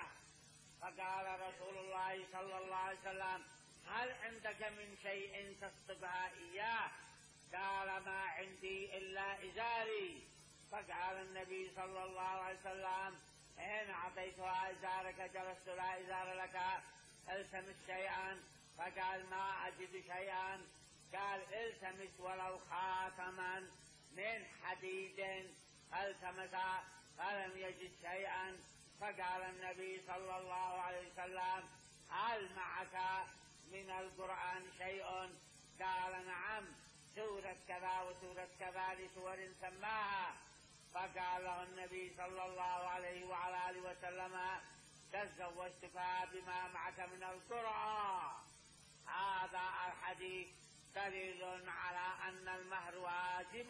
فقال رسول الله صلى الله عليه وسلم هل عندك من شيء تصطبها إياه؟ قال ما عندي إلا إزاري. فقال النبي صلى الله عليه وسلم إن أعطيتها إزارك جلست لا إزار لك التمس شيئا. فقال ما أجد شيئا. قال التمس ولو خاتما من حديد. التمس فلم يجد شيئا. فقال النبي صلى الله عليه وسلم هل معك من القرآن شيء؟ قال نعم سورة كذا وسورة كذا لسور سماها. فقال له النبي صلى الله عليه وعلى آله وسلم تزوجتك بما معك من القرآن. هذا الحديث دليل على أن المهر واجب.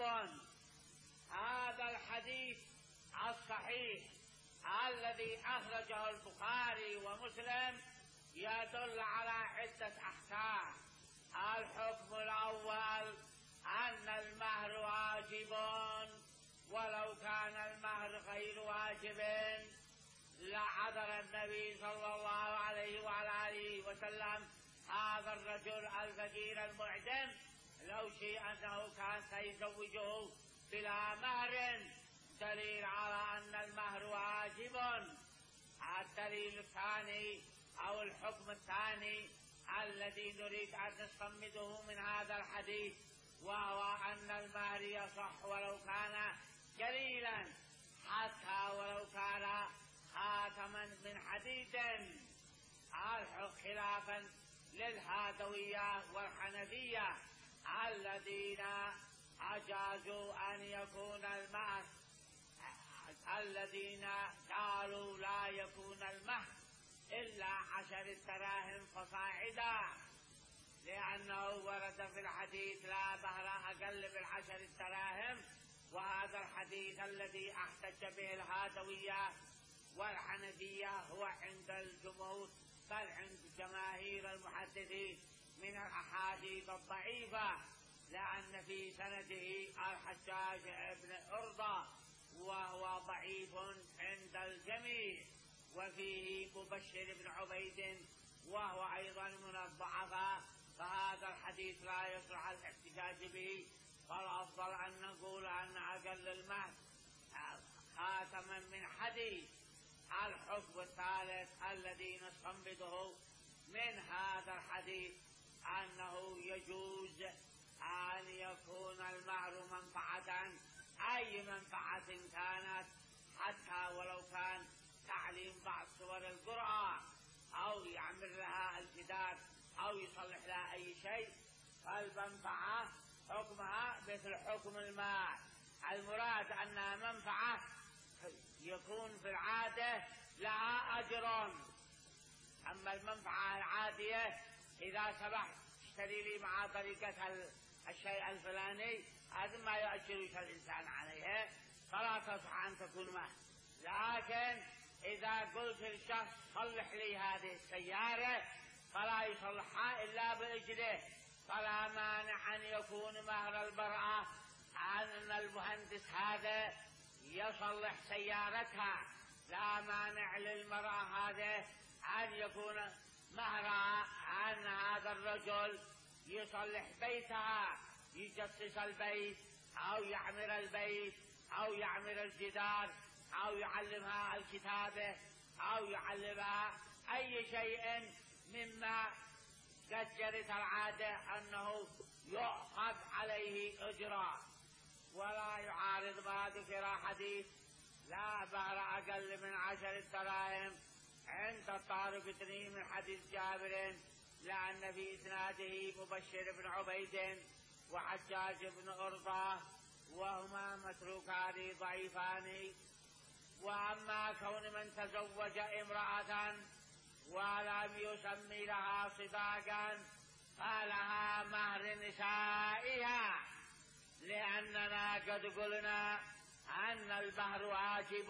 هذا الحديث الصحيح الذي أخرجه البخاري ومسلم يدل على عدة أحكام. الحكم الأول أن المهر واجب، ولو كان المهر غير واجب لعذر النبي صلى الله عليه وعلى آله وسلم هذا الرجل الفقير المعدم لو شيء أنه كان سيزوجه بلا مهر، دليل على أن المهر واجب. الدليل الثاني أو الحكم الثاني الذي نريد أن نستنبطه من هذا الحديث، وهو أن المهر يصح ولو كان قليلا، حتى ولو كان خاتما من حديد، خلافا للهادوية والحنفية الذين أجازوا أن يكون المهر، الذين قالوا لا يكون المهر إلا عشر دراهم فصاعدا، لأنه ورد في الحديث لا مهر أقل من عشر دراهم. وهذا الحديث الذي احتج به الهادوية والحنفية هو عند الجمهور بل عند جماهير المحدثين من الأحاديث الضعيفة، لأن في سنده الحجاج بن أرضى وهو ضعيف عند الجميع، وفيه مبشر بن عبيد وهو أيضا من الضعفاء، فهذا الحديث لا يصلح الاحتجاج به، فالأفضل أن نقول أن أقل المهر خاتما من حديد. الحكم الثالث الذي نستنبطه من هذا الحديث أنه يجوز أن يكون المهر منفعة، أي منفعة كانت، حتى ولو كان تعليم بعض سور القرآن أو يعمل لها الجدار أو يصلح لها أي شيء، فالمنفعة حكمها مثل حكم المال. المراد أنها منفعة يكون في العادة لها أجر، أما المنفعة العادية إذا سمحت اشتري لي مع طريقة الشيء الفلاني، هذا ما يؤجرك الإنسان عليه فلا تصح أن تكون معه. لكن إذا قلت للشخص صلح لي هذه السيارة فلا يصلحها إلا بإجره، فلا مانع أن يكون مهر المرأة أن المهندس هذا يصلح سيارتها، لا مانع للمرأة هذا أن يكون مهرها أن هذا الرجل يصلح بيتها، يجسس البيت أو يعمر البيت أو يعمر الجدار أو يعلمها الكتابة أو يعلمها أي شيء مما قد جرت العادة أنه يؤخذ عليه أجرا. ولا يعارض ما ذكر حديث لا مهر أقل من عشر دراهم عند الطارقطني من حديث جابر، لأن في إسناده مبشر بن عبيد وحجاج بن أرضى وهما متروكان ضعيفان. وأما كون من تزوج امرأة ولم يسمي لها صداقا فلها مهر نسائها، لأننا قد قلنا أن المهر واجب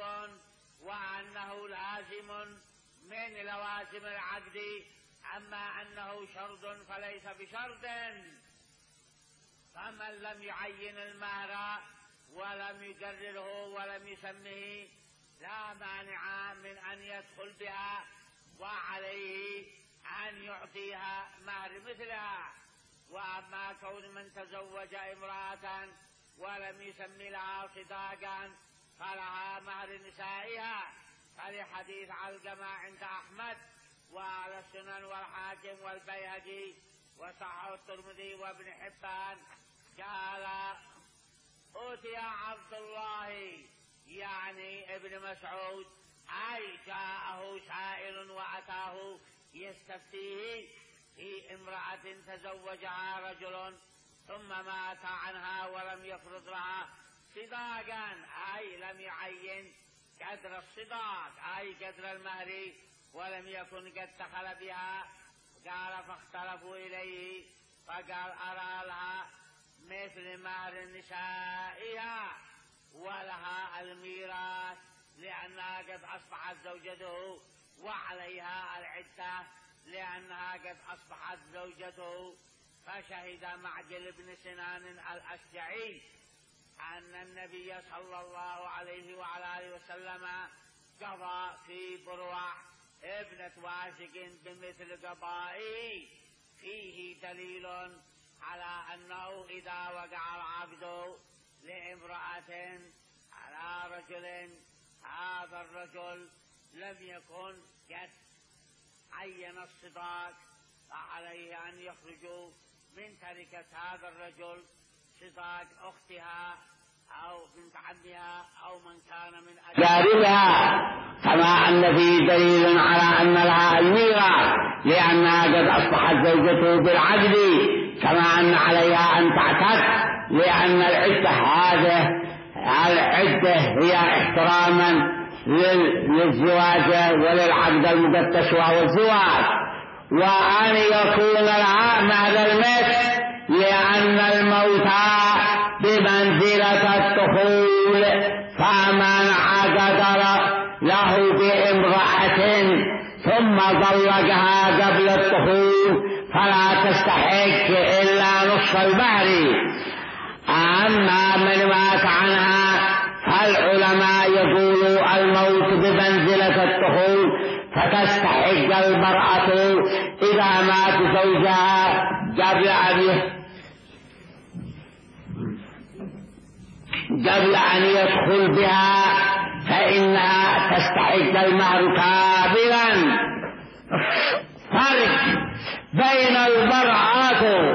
وأنه لازم من لوازم العقد، أما أنه شرط فليس بشرط. فمن لم يعين المهر ولم يقرره ولم يسمه لا مانع من أن يدخل بها، وعليه أن يعطيها مهر مثلها. وأما كون من تزوج امرأة ولم يسمي لها صداقا فلها مهر نسائها، فلحديث علقمة عند أحمد وأهل السنن والحاكم والبيهقي وصححه الترمذي وابن حبان، قال أوتي عبد الله يعني ابن مسعود، أي جاءه سائل وأتاه يستفتيه في امرأة تزوجها رجل ثم مات عنها ولم يفرض لها صداقا، أي لم يعين قدر الصداق أي قدر المهر، ولم يكن قد دخل بها. قال فاختلفوا إليه فقال أرى لها مثل مهر نسائها ولها الميراث لأنها قد أصبحت زوجته، وعليها العدة لأنها قد أصبحت زوجته. فشهد معقل بن سنان الأشجعي أن النبي صلى الله عليه وعلى آله وسلم قضى في بروع ابنة واشق بمثل قضائه، فيه دليل على أنه إذا وقع العقد لامرأة على رجل، هذا الرجل لم يكن قد عين الصداق، فعليه أن يخرجوا من تركة هذا الرجل صداق أختها أو بنت عمها أو من كان من أجاربها، كما أن فيه دليل على أن لها الميراث لأنها قد أصبحت زوجته بالعقد، كما أن عليها أن تعتق لأن العدة هذه العدة هي احتراما للزواج وللعقد المقدس وهو الزواج، وأن يكون لها مهر المثل لأن الموت بمنزلة الدخول، فمن عقد له بامرأة ثم طلقها قبل الدخول فلا تستحق إلا نصف المهر. أما من مات عنها فالعلماء يقولوا الموت بمنزلة الدخول، فتستحق المرأة إذا مات زوجها قبل أن قبل أن يدخل بها فإنها تستحق المهر كاملا. فرق بين المرأة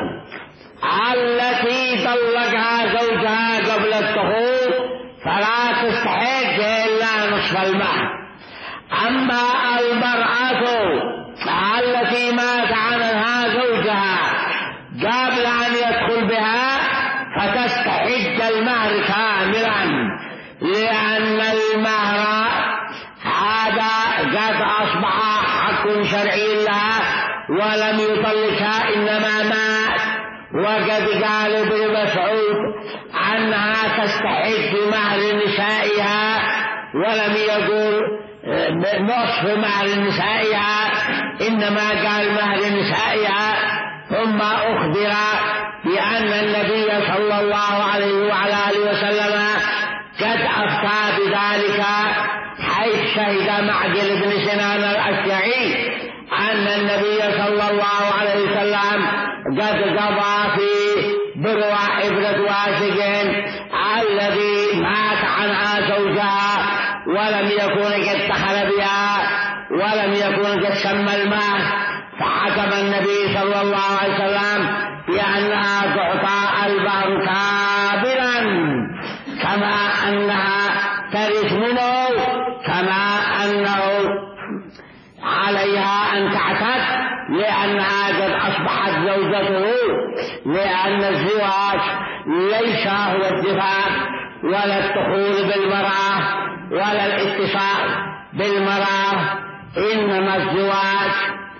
التي طلقها زوجها قبل الدخول فلا تستحق إلا نصف المهر، أما المرأة التي مات عنها زوجها قبل أن يدخل بها فتستحق المهر كاملا، لأن المهر هذا قد أصبح حق شرعي لها ولم يطلقها إنما مات. وقد قال ابن مسعود عنها تستحق مهر نسائها ولم يقول نصف مهر نسائها، إنما قال مهر نسائها. ثم أخبر بأن النبي صلى الله عليه وعلى آله وسلم قد أفتى بذلك حيث شهد معقل بن سنان الأشجعي أن النبي صلى الله عليه وسلم قد قضى في بروع ابنة واسق الذي مات عنها زوجها ولم يكن قد دخل بها ولم يكن قد سمى الماء، فحكم النبي صلى الله عليه وسلم بأنها تعطى المهر كاملا كما أنها ترث منه، كما أنه عليها أن تعتد لأنها قد أصبحت زوجته، لأن الزواج ليس هو الدفاع ولا الدخول بالمرأة ولا الاتصال بالمرأة، إنما الزواج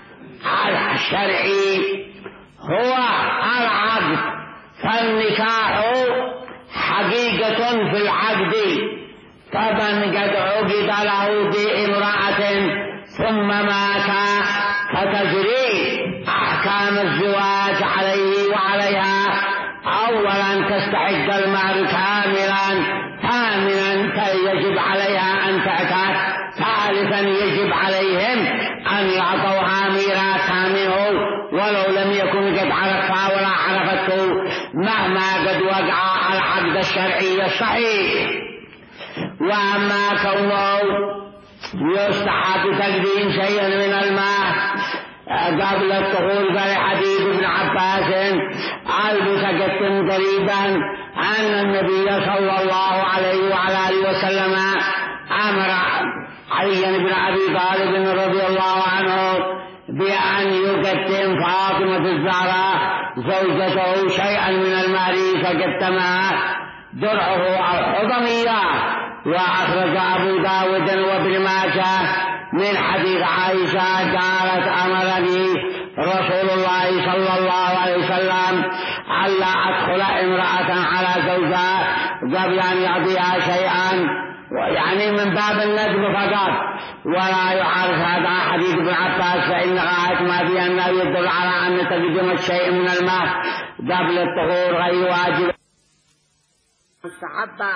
الشرعي هو العقد. فالنكاح حقيقة في العقد، فمن قد عقد له بامرأة ثم مات فتجري أحكام الزواج عليه وعليها. أولا تستحق المهر كاملا، ثانيا يجب عليها أن تعتد، ثالثا يجب عليهم أن يعطوها ميراثها منه ولو لم يكن قد عرفها ولا عرفته مهما قد وقع العقد الشرعي الصحيح. وأما كونه يستحب تقديم شيئا من الماء قبل الدخول فلحديث ابن عباس المتقدم قريبا أن النبي صلى الله عليه وعلى آله وسلم أمر علي بن أبي طالب رضي الله عنه بأن يقدم فاطمة الزهراء زوجته شيئا من المال فقدمها درعه الحضمية. وأخرج أبو داود وابن ماجه من حديث عائشة قالت أمرني رسول الله صلى الله عليه وسلم ألا أدخل امرأة على زوجها قبل أن يعطيها شيئا، يعني من باب الندب فقط، ولا يعرف هذا حديث ابن عباس فإن غاية ما في أنه يدل على أن تقديم الشيء من الماء قبل الطهور غير واجب مستحبة.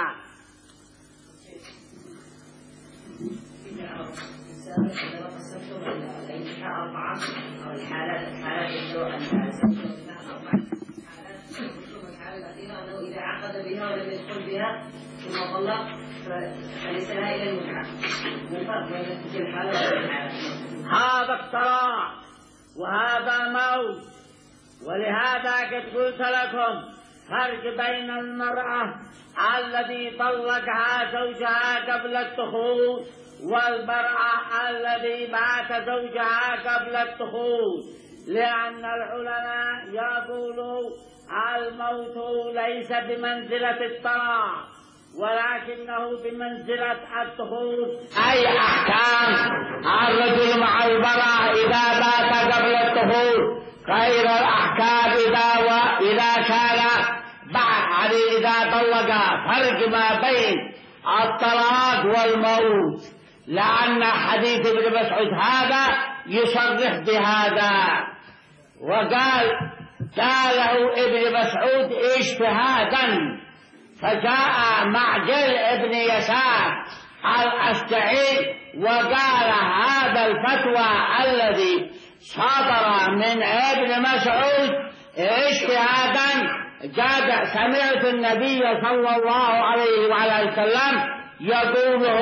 الحالات الحالات أنه إذا عقد بها ولم يدخل بها ثم طلق فليس لها إلا المتعة. ما الفرق بين تلك الحالة والحالة؟ هذا اختراع وهذا موت. ولهذا قد قلت لكم فرق بين المرأة الذي طلقها زوجها قبل الدخول والمرأة الذي مات زوجها قبل الدخول، لأن العلماء يقولوا الموت ليس بمنزلة الطلاق ولكنه بمنزلة الدخول. أي أحكام الرجل مع المرأة إذا مات قبل الدخول غير الأحكام إذا وإذا كان بعد، يعني إذا طلقها. فرق ما بين الطلاق والموت، لأن حديث ابن مسعود هذا يصرح بهذا. وقال قاله ابن مسعود اجتهادا، فجاء معجل ابن يسار الأشجعي وقال هذا الفتوى الذي صدر من ابن مسعود اجتهادا قد سمعت النبي صلى الله عليه وعلى وسلم يقوله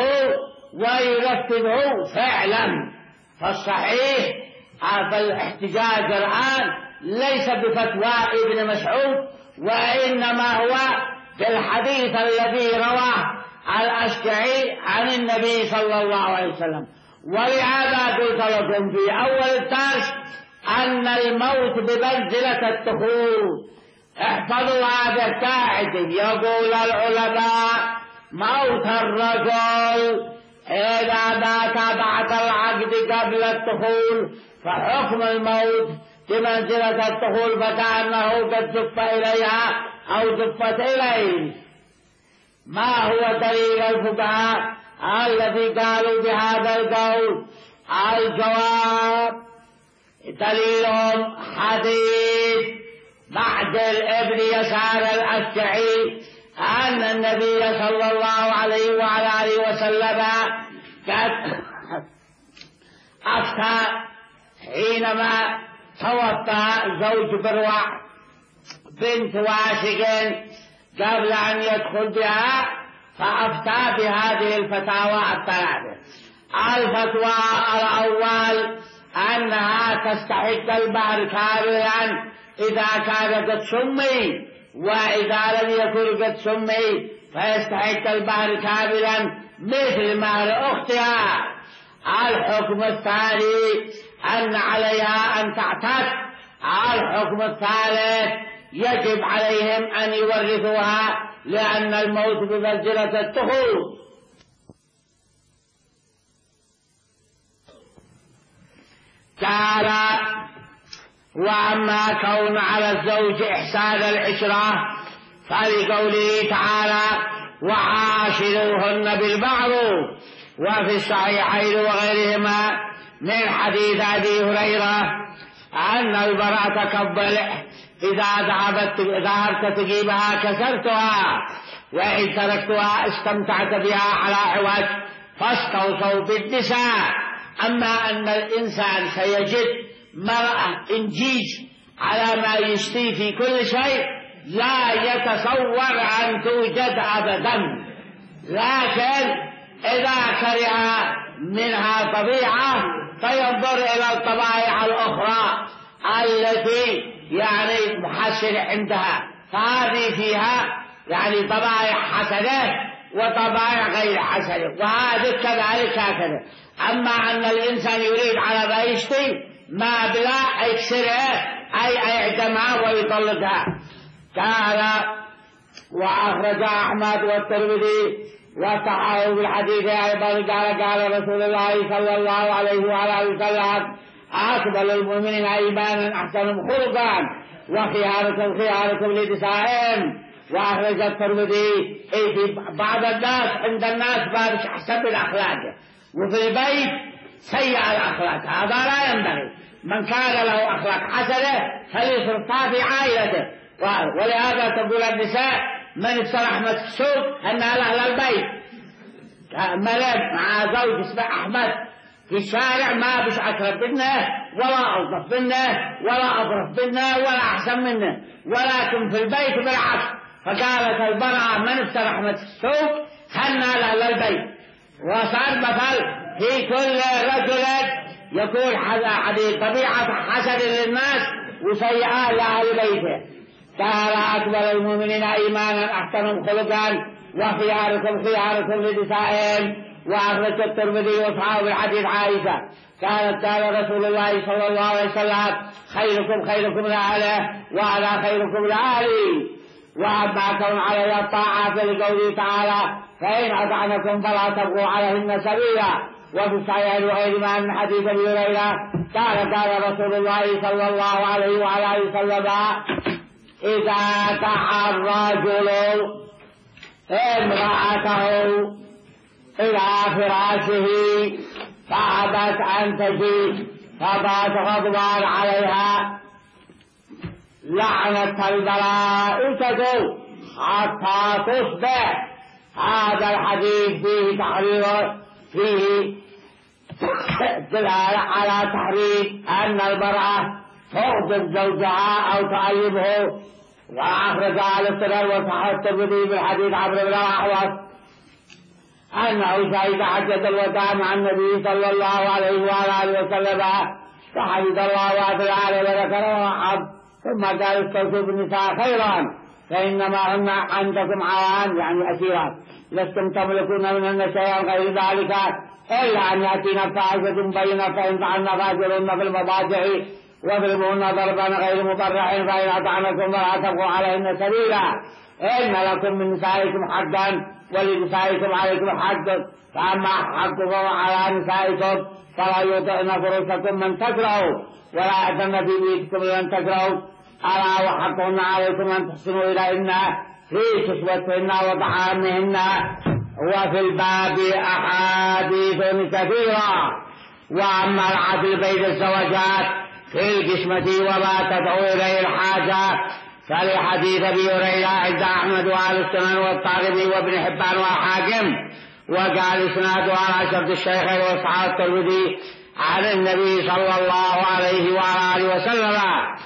وينفذه فعلا. فالصحيح فالاحتجاج الآن ليس بفتوى ابن مسعود، وإنما هو بالحديث الذي رواه الأشجعي عن النبي صلى الله عليه وسلم. ولهذا قلت لكم في أول الدرس أن الموت بمنزلة الدخول. احفظوا هذا القاعدة. يقول العلماء موت الرجل إذا مات بعد العقد قبل الدخول فحكم الموت بمنزلة الدخول، فكأنه قد زف إليها أو زفت إليه. ما هو دليل الفقهاء الذي قالوا بهذا القول؟ الجواب دليلهم حديث معدل ابن يسار الأشجعي أن النبي صلى الله عليه وعلى آله وسلم قد أفتى حينما توفى زوج بروع بنت واشق قبل أن يدخل بها، فأفتى بهذه الفتاوى الثلاثة. الفتوى الأول أنها تستحق المهر كاملا إذا كان قد سمي، وإذا لم يكن قد سمي فيستحق المهر كاملا مثل مهر أختها. الحكم الثاني أن عليها أن تعتد. الحكم الثالث يجب عليهم أن يورثوها لأن الموت بمنزلة الدخول. قال وأما كون على الزوج إحسان العشرة فلقوله تعالى وعاشروهن بالمعروف، وفي الصحيحين وغيرهما من حديث أبي هريرة أن المرأة كالضلع إذا ذهبت ذهبت تجيبها كسرتها، وإن تركتها استمتعت بها على عوج، فاستوصوا بالنساء. أما أن الإنسان سيجد مرأة إنجيز على ما يشتي في كل شيء لا يتصور أن توجد أبدا، لكن إذا كره منها طبيعة فينظر إلى الطبائع الأخرى التي يعني محسنة عندها، فهذه فيها يعني طبائع حسنة وطبائع غير حسنة، وهذه كذلك هكذا. أما أن الإنسان يريد على ما يشتي ما بلا يكسرها أي يعدمها ويطلقها. قال وأخرج أحمد والترمذي وصححه بالحديث أيضا قال قال رسول الله صلى الله عليه وعلى وسلم أقبل المؤمنين إيمانا أحسنهم خلقا وخياركم خياركم لنسائهم. وأخرج الترمذي في بعض الناس عند الناس بارش أحسن بالأخلاق، وفي البيت سيء الأخلاق، هذا لا ينبغي. من كان له أخلاق حسنة فليصرفها في عائلته. ولهذا تقول النساء من استرحمت السوق أنها لأهل البيت. ملك مع زوج اسمه أحمد في الشارع ما بش أكرم منه ولا ألطف منه ولا أظرف منه ولا أحسن منه، ولكن في البيت بالعكس. فقالت المرأة من افترح رحمة السوق خلنا له للبيت. وصار مثل في كل رجل يكون حديث طبيعة حسن للناس وسيئة لأهل بيته. قال أكبر المؤمنين إيمانا أحسنهم خلقا وخياركم خياركم لنسائهم. وأخرج الترمذي وأصحاب الحديث عائشة قالت قال رسول الله صلى الله عليه وسلم خيركم خيركم لأهله وأنا خيركم لأهلي. وأما كون علي الطاعة لقوله تعالى فإن أطعنكم فلا تبغوا عليهن سبيلا. وفي الصحيح وغيرهما من حديث أبي هريرة قال قال رسول الله صلى الله عليه وعلى آله وسلم إذا دعا الرجل امرأته إلى فراشه فأبت أن تجي فبات غضبان عليها لعنة الملائكة حتى تصبح. هذا الحديث فيه تحرير فيه دلالة على تحريم أن المرأة تغضب زوجها أو تعيبه. وأخرج على السنن وصححه الترمذي بالحديث عمرو بن الأحوص أنه شهد حجة الوداع مع النبي صلى الله عليه وآله وسلم فحمد الله وأثنى عليه وذكره وحب ثم قال استوصوا بالنساء خيرا فإنما هن عندكم عوان يعني أسيرات لستم تملكون منهن شيئا غير ذلك إلا أن يأتينا فاحشة بينة فإن فعلن فاجرهن في المضاجع واضربوهن ضربا غير مبرح فإن أطعنكم فلا تبغوا عليهن سبيلا. إن لكم من نسائكم حقا ولنسائكم عليكم حق فأما حقكم على نسائكم فلا يطعن فروشكم من تكرهوا ولا يأتن في بيوتكم من تكرهوا ألا وحقهن عليكم أن تحسنوا إليهن في كسوتهن وطعامهن. وفي الباب أحاديث كثيرة. وأما العدل بين الزوجات في القسمة وما تدعو إليه الحاجة فلحديث أبي هريرة عند أحمد وأهل السنن والطالبي وابن حبان والحاكم وقال إسناده على شرط الشيخين وأصحاب الترمذي عن النبي صلى الله عليه وآله وسلم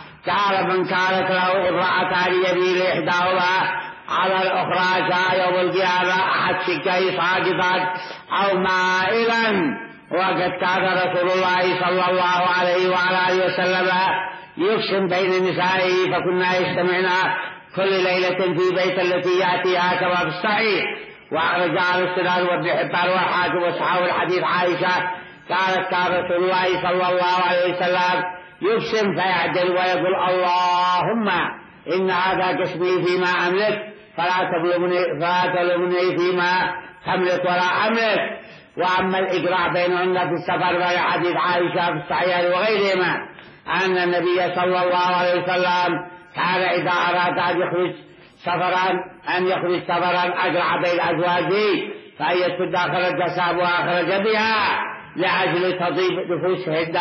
قال من كانت له امرأتان يميل إحداهما على الأخرى جاء يوم القيامة أحد شقيه ساقطا أو مائلا. وقد كان رسول الله صلى الله عليه وآله وسلم يقسم بين نسائه فكنا يجتمعنا كل ليلة في بيت التي يأتيها كما في الصحيح. وأخرج على السنن وابن حبان والحاكم وأصحاب الحديث عائشة قالت كان رسول الله صلى الله عليه وسلم يقسم فيعدل ويقول اللهم إن هذا قسمي فيما أملك فلا تلومني فلا تلومني فيما تملك ولا أملك. وأما الإجراء بينهن في السفر فلحديث عائشة في الصحيح وغيرهما أن النبي صلى الله عليه وسلم كان إذا أراد أن يخرج سفرا أن يخرج سفرا أجرع بين أزواجه فأن يدخل داخل الجسام وأخرج بها لأجل تضيف نفوسهن.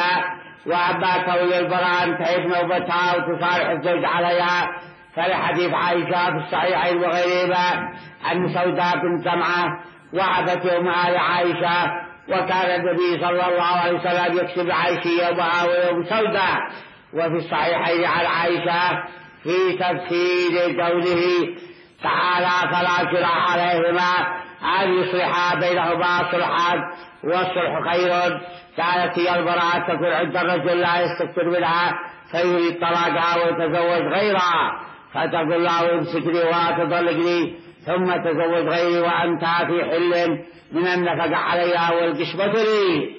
وأما كون المرأة أن تعيب نوبتها وتصالح الزوج عليها فلحديث عائشة في الصحيحين وغيرهما أن سوداء بنت زمعة وعدت يومها لعائشة وكان النبي صلى الله عليه وسلم يكسب عائشة يومها ويوم سوداء. وفي الصحيحين عن عائشة في تفسير قوله تعالى فلا جناح عليهما أن يصلحا بينهما صلحا والصلح خير. كانت هي المرأة تكون عند الرجل لا يستكثر منها فيريد طلاقها ويتزوج غيرها فتقول له امسكني ولا تطلقني ثم تزوج غيري وأنت في حل من النفقة عليها والقسمة لي.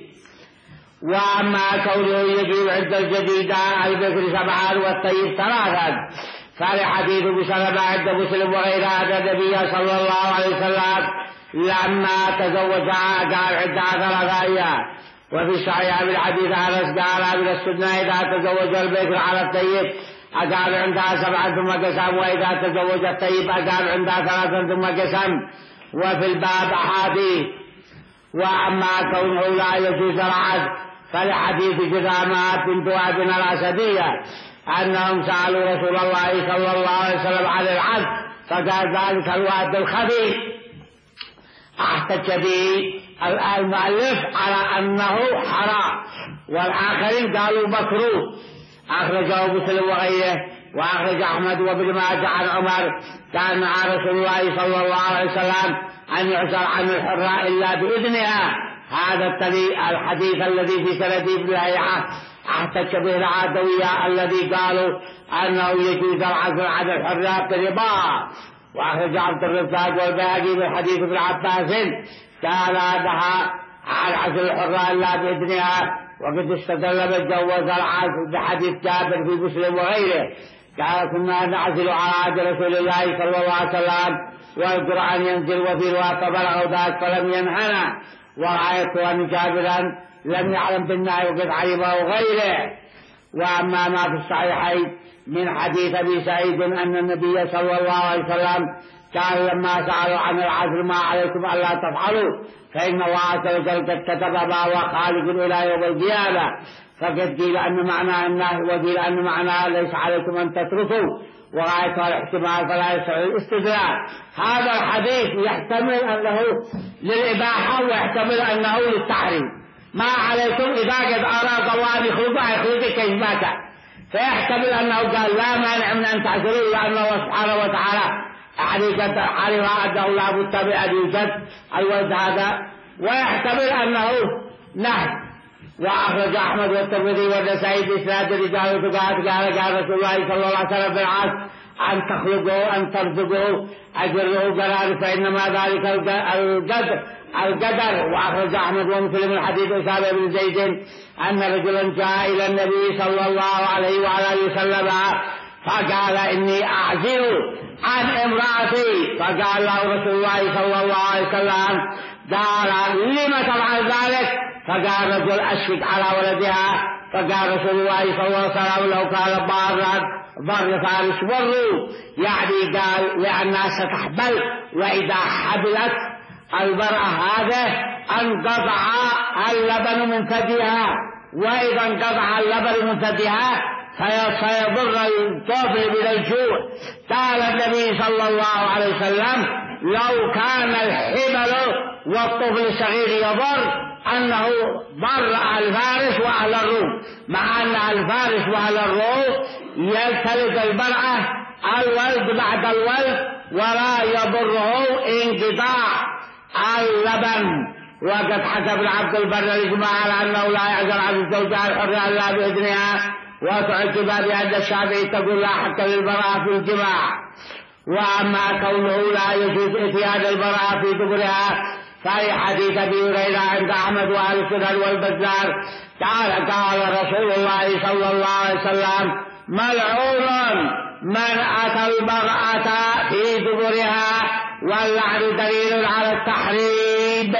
وأما كونه يجب عند الجديدة البكر سبعا والطيب ثلاثا فلحديث بسلمة عند مسلم وغيرها أن النبي صلى الله عليه وسلم لما تزوجها قال عندها ثلاث أيام. وفي صحيح من حديث أنس قال من السنة إذا تزوج البكر على الطيب أقام عندها سبعا ثم قسم وإذا تزوج الطيب أقام عندها ثلاثا ثم قسم. وفي الباب أحاديث. وأما كونه لا يجوز العزل فلحديث جذامة بنت وهب الأسدية أنهم سألوا رسول الله صلى الله عليه وسلم عن العزل فقال ذلك الوعد الخبيث احتج به المؤلف على أنه حرام، والآخرين قالوا مكروه. أخرجه مسلم وغيره، وأخرج أحمد وابن ماجه عن عمر كان مع رسول الله صلى الله عليه وسلم أن يعزل عن الحرة إلا بإذنها. هذا الحديث الذي في سند ابن لهيعة احتج به العدوية الذي قالوا أنه يجوز العزل عن الحرة برضاها. وأخرج عبد الرزاق والبيهقي من حديث ابن عباس قال نهى عن عزل الحرة إلا بإذنها، وقد استدل بالجواز العزل بحديث جابر في مسلم وغيره قال كنا نعزل على عهد رسول الله صلى الله عليه وسلم والقرآن ينزل وفي رواية فبلغوا ذلك فلم ينهنا، ورأيت أن جابرا لم يعلم بالنهي وقد علمه غيره. وأما ما في الصحيحين من حديث أبي سعيد أن النبي صلى الله عليه وسلم كان لما سألوا عن العزل ما عليكم ألا تفعلوا فإن الله عز وجل قد كتب ما هو خالق إلى يوم القيامة، فقد قيل أن معناه النهي وقيل أن معناه ليس عليكم أن تتركوا، وغاية الاحتمال فلا يسع الاستدلال. هذا الحديث يحتمل أنه للإباحة ويحتمل أنه للتحريم. ما عليكم إذا قد أراد الله أن يخلقه يخلقه كيف ما كان، فيحتمل أنه قال لا مانع من أن تعزلوا لأن الله سبحانه وتعالى حريقة حريقة أنه لا بد بأن يوجد الولد هذا، ويحتمل أنه نهي. وأخرج أحمد والترمذي والنسائي بإسناد رجال وثقات قال قال رسول الله صلى الله عليه وسلم في العصر أن تخلقوا أن ترزقوا أجره قرار فإنما ذلك القدر القدر. وأخرج أحمد ومسلم الحديث أسامة بن زيد أن رجلا جاء إلى النبي صلى الله عليه وعلى وسلم فقال إني أعزل عن امرأتي، فقال له رسول الله صلى الله عليه وسلم قال لم تفعل ذلك؟ فقال رجل أشفق على ولدها، فقال رسول الله صلى الله عليه وسلم لو كان بارا ضر فارس بروا، يعني قال لأنها ستحبل، وإذا حبلت المرأة هذا انقطع اللبن من ثديها، وإذا انقطع اللبن من ثديها فسيضر الطفل من الجوع. قال النبي صلى الله عليه وسلم لو كان الحبل والطفل الصغير يضر أنه ضر أهل فارس وأهل الروم، مع أن أهل فارس وأهل الروم يلتلد المرأة الولد بعد الولد ولا يضره انقطاع اللبن. وقد حكى ابن عبد البر الإجماع على أنه لا يعزل عن الزوجة الحرة إلا بإذنها، وتعجب بأن الشافعي تقول لا حق للمرأة في الجماع. وأما كونه لا يجوز إتيان المرأة في دبرها فهي حديث أبي هريرة عند أحمد وأهل السنن والبزار قال قال رسول الله صلى الله عليه وسلم ملعون من أتى المرأة في دبرها، واللعن دليل على التحريم،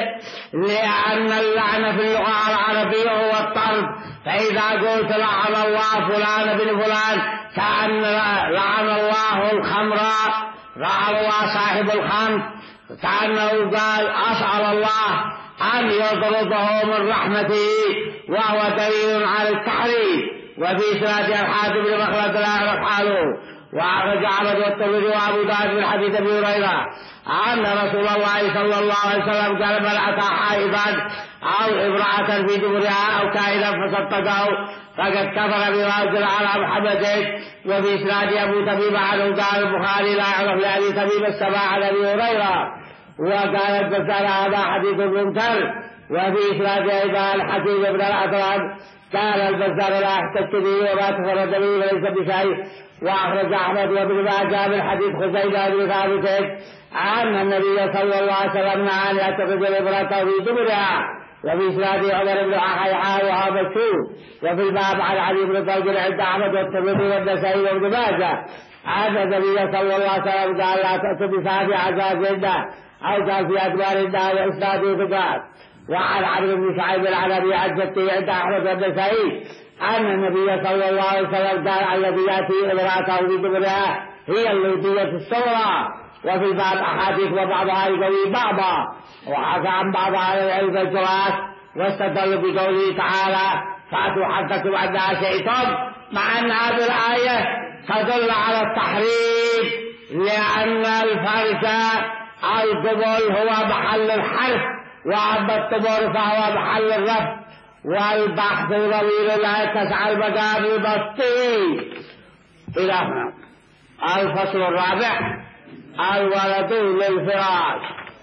لأن اللعن في اللغة العربية هو الطرد. فإذا قلت لعن الله فلان بن فلان كأن لعن الله الخمر، لعن الله صاحب الخمر، كأنه قال أسأل الله أن يطرده من رحمته، وهو دليل على التحريم. وفي سنة الحاكم بن مخلد لا يعرف حاله. وأخرج أحمد والترمذي وأبو داود من حديث أبي هريرة أن رسول الله صلى الله عليه وسلم قال من أتى حائضا أو امرأة في دبرها أو كائنا فصدقه فقد كفر بما أنزل على محمد. وفي إسناد أبو تميم عنه قال البخاري لا يعرف لأبي تميم السماع عن أبي هريرة، وقال البزار هذا حديث منكر. وفي إسناد أيضا الحكيم بن الأطراد قال البزار لا يحتج به وما تفرد به وليس بشيء. وأخرج أحمد وابن ماجه من حديث خزيمة بن ثابت أن النبي صلى الله عليه وسلم نهى أن يتخذ امرأته في دبرها. وفي إسناد عمر بن حيحاء وهذا الشيء. وفي الباب عن علي بن طلق عند أحمد والترمذي والنسائي وابن ماجه أن النبي صلى الله عليه وسلم قال لا تأتوا بسابع عزازنا أو قال في أدبارنا وإسناد ثقات. وعن عبد بن شعيب عن أبي عزته عند أحمد والنسائي أن النبي صلى الله عليه وسلم قال الذي يأتي امرأته في دبرها هي اللوطية الصغرى. وفي الباب أحاديث وبعضها يقوي بعضا. وحكى عن بعض على العلم الجواز واستدل بقوله تعالى فأتوا حدكم أنها شئتم، مع أن هذه الآية تدل على التحريم، لأن الفرج القبول هو محل الحرف، وأما الطبول فهو محل الرفع. والبحث طويل لا يتسع المدام بسطي. إلى هنا الفصل الرابع: الولد للفراش.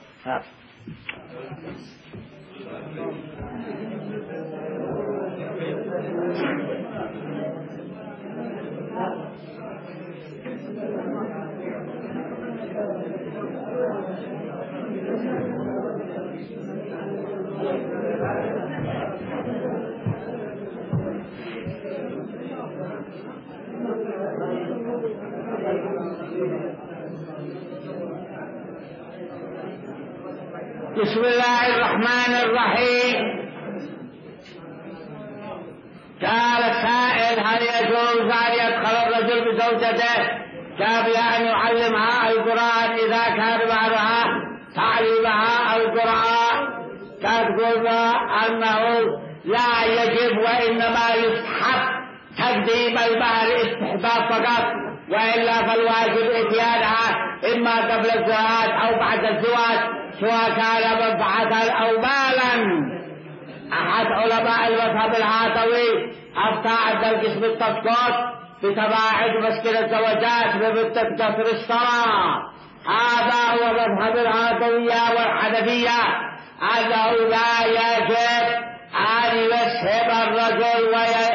بسم الله الرحمن الرحيم. قال السائل: هل يجوز أن يدخل الرجل بزوجته قبل أن يعلمها القرآن إذا كان بعدها تعليمها القرآن؟ قد قلنا أنه لا يجب، وإنما يستحب تقديم المهر استحباب فقط، وإلا فالواجب إتيانها إما قبل الزواج أو بعد الزواج، سواء كان منفعة أو مالا. أحد علماء المذهب العاطوي أفتى عند القسم التسقط بتباعد مسكن الزواجات بمدة قصر الصلاة. هذا هو مذهب العاطوية والحنفية، أنه لا يجب أن يسهم الرجل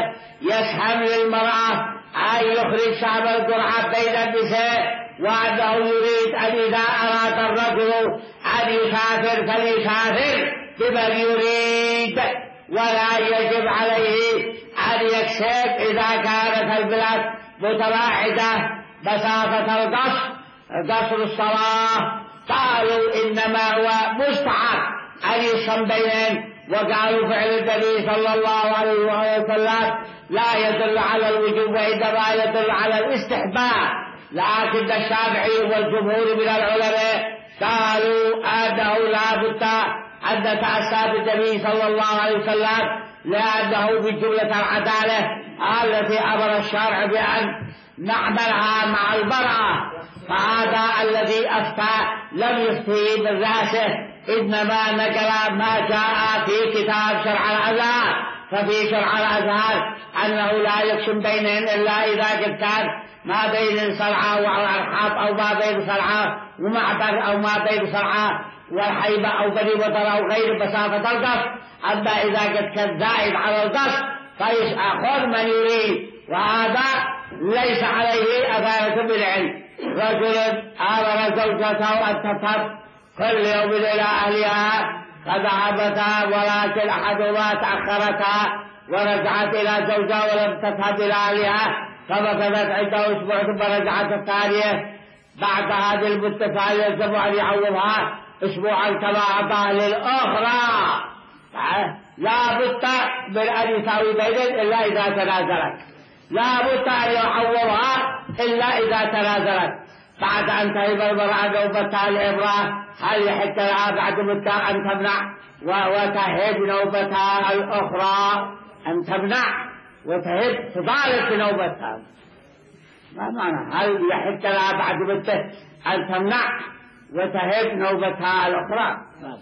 ويسهم للمرأة أن يخرج شعب القرعة بين النساء، وأنه يريد أن إذا أراد الرجل أن يسافر فليسافر بمن يريد، ولا يجب عليه أن يكسب إذا كانت البلاد متباعدة مسافة القصر قصر الصلاة. قالوا إنما هو مستحب أن يصم بينهم، وقالوا فعل النبي صلى الله عليه وسلم لا يدل على الوجوب، وإنما يدل على الاستحباب. لكن الشافعي والجمهور من العلماء قالوا أنه لا بد أن نتأسى بالنبي صلى الله عليه وسلم، لأنه من جملة العدالة التي أمر الشرع بأن نعملها مع المرأة. فهذا الذي أفتى لم يفتي من رأسه، إنما نقل ما جاء في كتاب شرع الأزهار. ففي شرع الأزهار أنه لا يقسم بينهم إلا إذا قد كان ما بين صرعى والأرحاب، أو ما بين صرعى ومعبر، أو ما بين صرعى والحيبة، أو بني مطر، أو غير مسافة القصر. أما إذا قد كان زائد على القصر فيأخذ من يريد، وهذا ليس عليه أثارة بالعلم. رجل أمر زوجته أن تذهب كل يوم إلى أهلها، فذهبتا ولكن أحدهما تأخرتا ورجعت إلى زوجها ولم تذهب إلى أهلها، فمكثت عنده أسبوع ثم رجعت الثانية. بعد هذه المدة فيلزم أن يعوضها أسبوعا كما أعطاها للأخرى. لا بد من أن يساوي بينهم إلا إذا تنازلت، لا بد أن يعوضها إلا إذا تنازلت. بعد أن تهب المرأة نوبتها الإبرة، هل يحق لها بعد مدة أن تمنع وتهب نوبتها الأخرى؟ أن تمنع وتهب تضارب في نوبتها، ما معنى هل يحق لها بعد مدة أن تمنع وتهب نوبتها الأخرى؟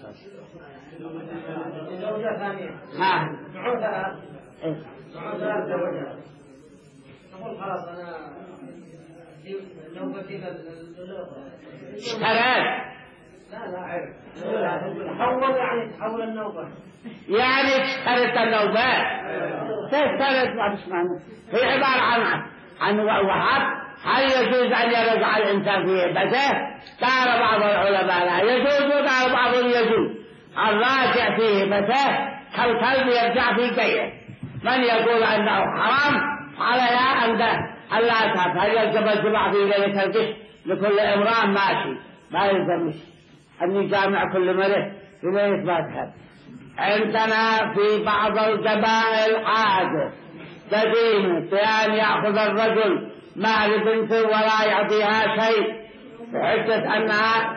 زوجة ثانية ها نعودها نعودها زوجها، نقول خلاص أنا نوبتي الأخرى اشتريت. لا لا عرف تحول، يعني تحول النوبة، يعني اشتريت النوبة. تشتريت ما تسمعنا، هي عبارة عن عن وهب. هل يجوز أن يرجع الإنسان في هبته؟ قال بعض العلماء لا يجوز، وقال بعضهم يجوز. الراجع في هبته كالكلب يرجع في بيته. من يقول أنه حرام عليها أن لا تهب. هل يلزم الجماع في ليلة القسط لكل امرأة؟ ماشي، ما يلزمش أن يجامع كل مرة في ليلة ما تهب. عندنا في بعض القبائل عادة قديمة بأن يأخذ الرجل مال بنته ولا يعطيها شيء، بحجة أنها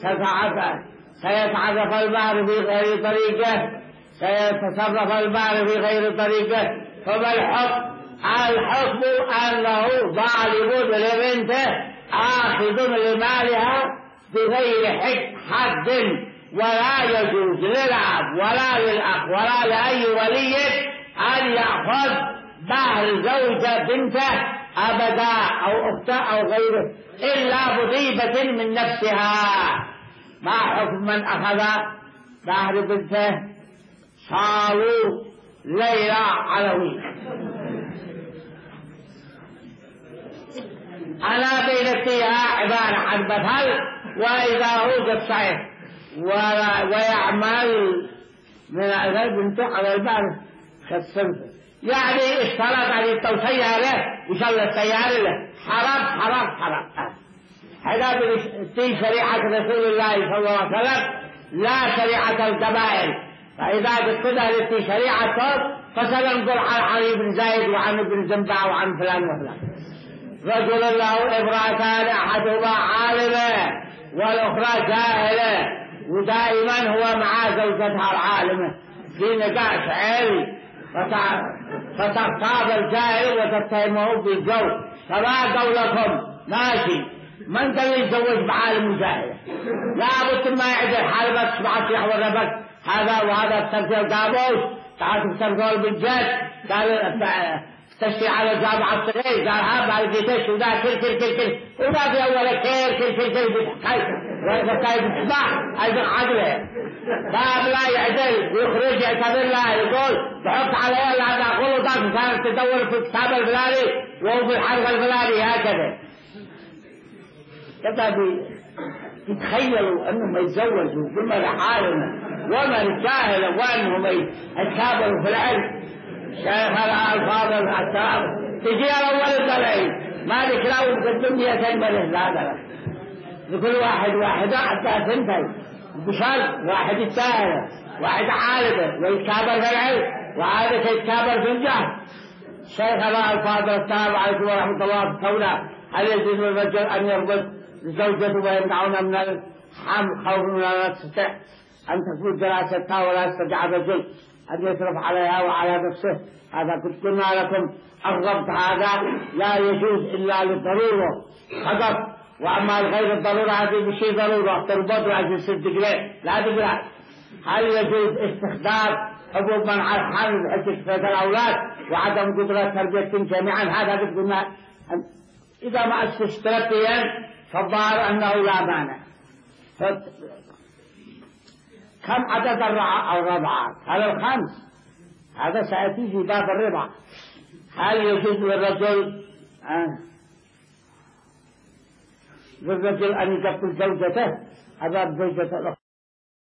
سيتعرف المال في غير طريقه، سيتصرف المال في غير طريقه. فما الحكم؟ الحكم أنه ظالم لبنته آخذ لمالها بغير حد، ولا يجوز للأب ولا للأخ ولا لأي ولي أن يأخذ مهر زوجة بنته أبدا أو أخته أو غيره إلا بطيبة من نفسها. ما حكم من أخذ مهر بنته صاروا ليلى علوية؟ أنا بينتيها عبارة عن بطل وإذا هو قد صحيح ويعمل من أغلب بنته على البال خسنته، يعني اشترط على التوسية له وشل السيارة له، حرام حرام حرام. هذا في شريعة رسول الله صلى الله عليه وسلم لا شريعة الكبائر. فإذا قلتها في شريعة فسننظر عن علي بن زيد وعن ابن زنبع وعن فلان وفلان. رجل له امرأتان أحدهما عالمة والأخرى جاهلة، ودائما هو مع زوجتها العالمة في نقاش علم، فتغتاب الجاهل وتتهمه بالجو. فما قولكم؟ ماشي، من قال يتزوج بعالم جاهل؟ لا بد ما يعدل حال بس بعد يحور ربك هذا وهذا الترتيب قابوس تعال ترتيب بالجد قال تشتري على الجامعة الصغير قال ها بعد جيتش ودا كل كل كل كل ودا في أول كل كل كل كل بتحكي وبتاعي بتسمع أيضا عدله باب لا يعدل ويخرج يعتبر لا يقول تحط عليه لا تقول ضغط كانت تدور في الكتاب الفلاني وهو في الحلقة الفلاني هكذا كذا. يتخيلوا أنهم يتزوجوا بما لحالنا وما الجاهل وأنهم يتكابروا في العلم. شيخ الفاضل التراب تجي أول الدليل ما ذكروا في الدنيا كلمة لا لكل واحد واحدة حتى سنتين بشرط واحد السائل واحد عالم ويتكابر في العلم وعادة يتكابر في الجهل. شيخ الفاضل التراب عليكم ورحمة الله قولا هل يجوز للرجل أن يربط زوجته ويمنعون من الحمل خوف من لا تستطيع أن تفوت دراستها ولا يستطيع الرجل أن يصرف عليها وعلى نفسه؟ هذا كنت قلنا لكم الربط هذا لا يجوز إلا للضرورة فقط، وأما الغير الضرورة هذه بشيء ضرورة تربط وعجل ست جنيه لا تقرأ. هل يجوز استخدام حبوب منع الحمل بحيث كفاية الأولاد وعدم قدرة تربيتهم جميعا؟ هذا كنت قلنا إذا ما استشترطيا فالظاهر أنه لا مانع. كم عدد الرضعات؟ هل الخمس؟ هذا سيأتي في باب الرضع. هل يجوز للرجل آه للرجل أن يقتل زوجته أمام زوجته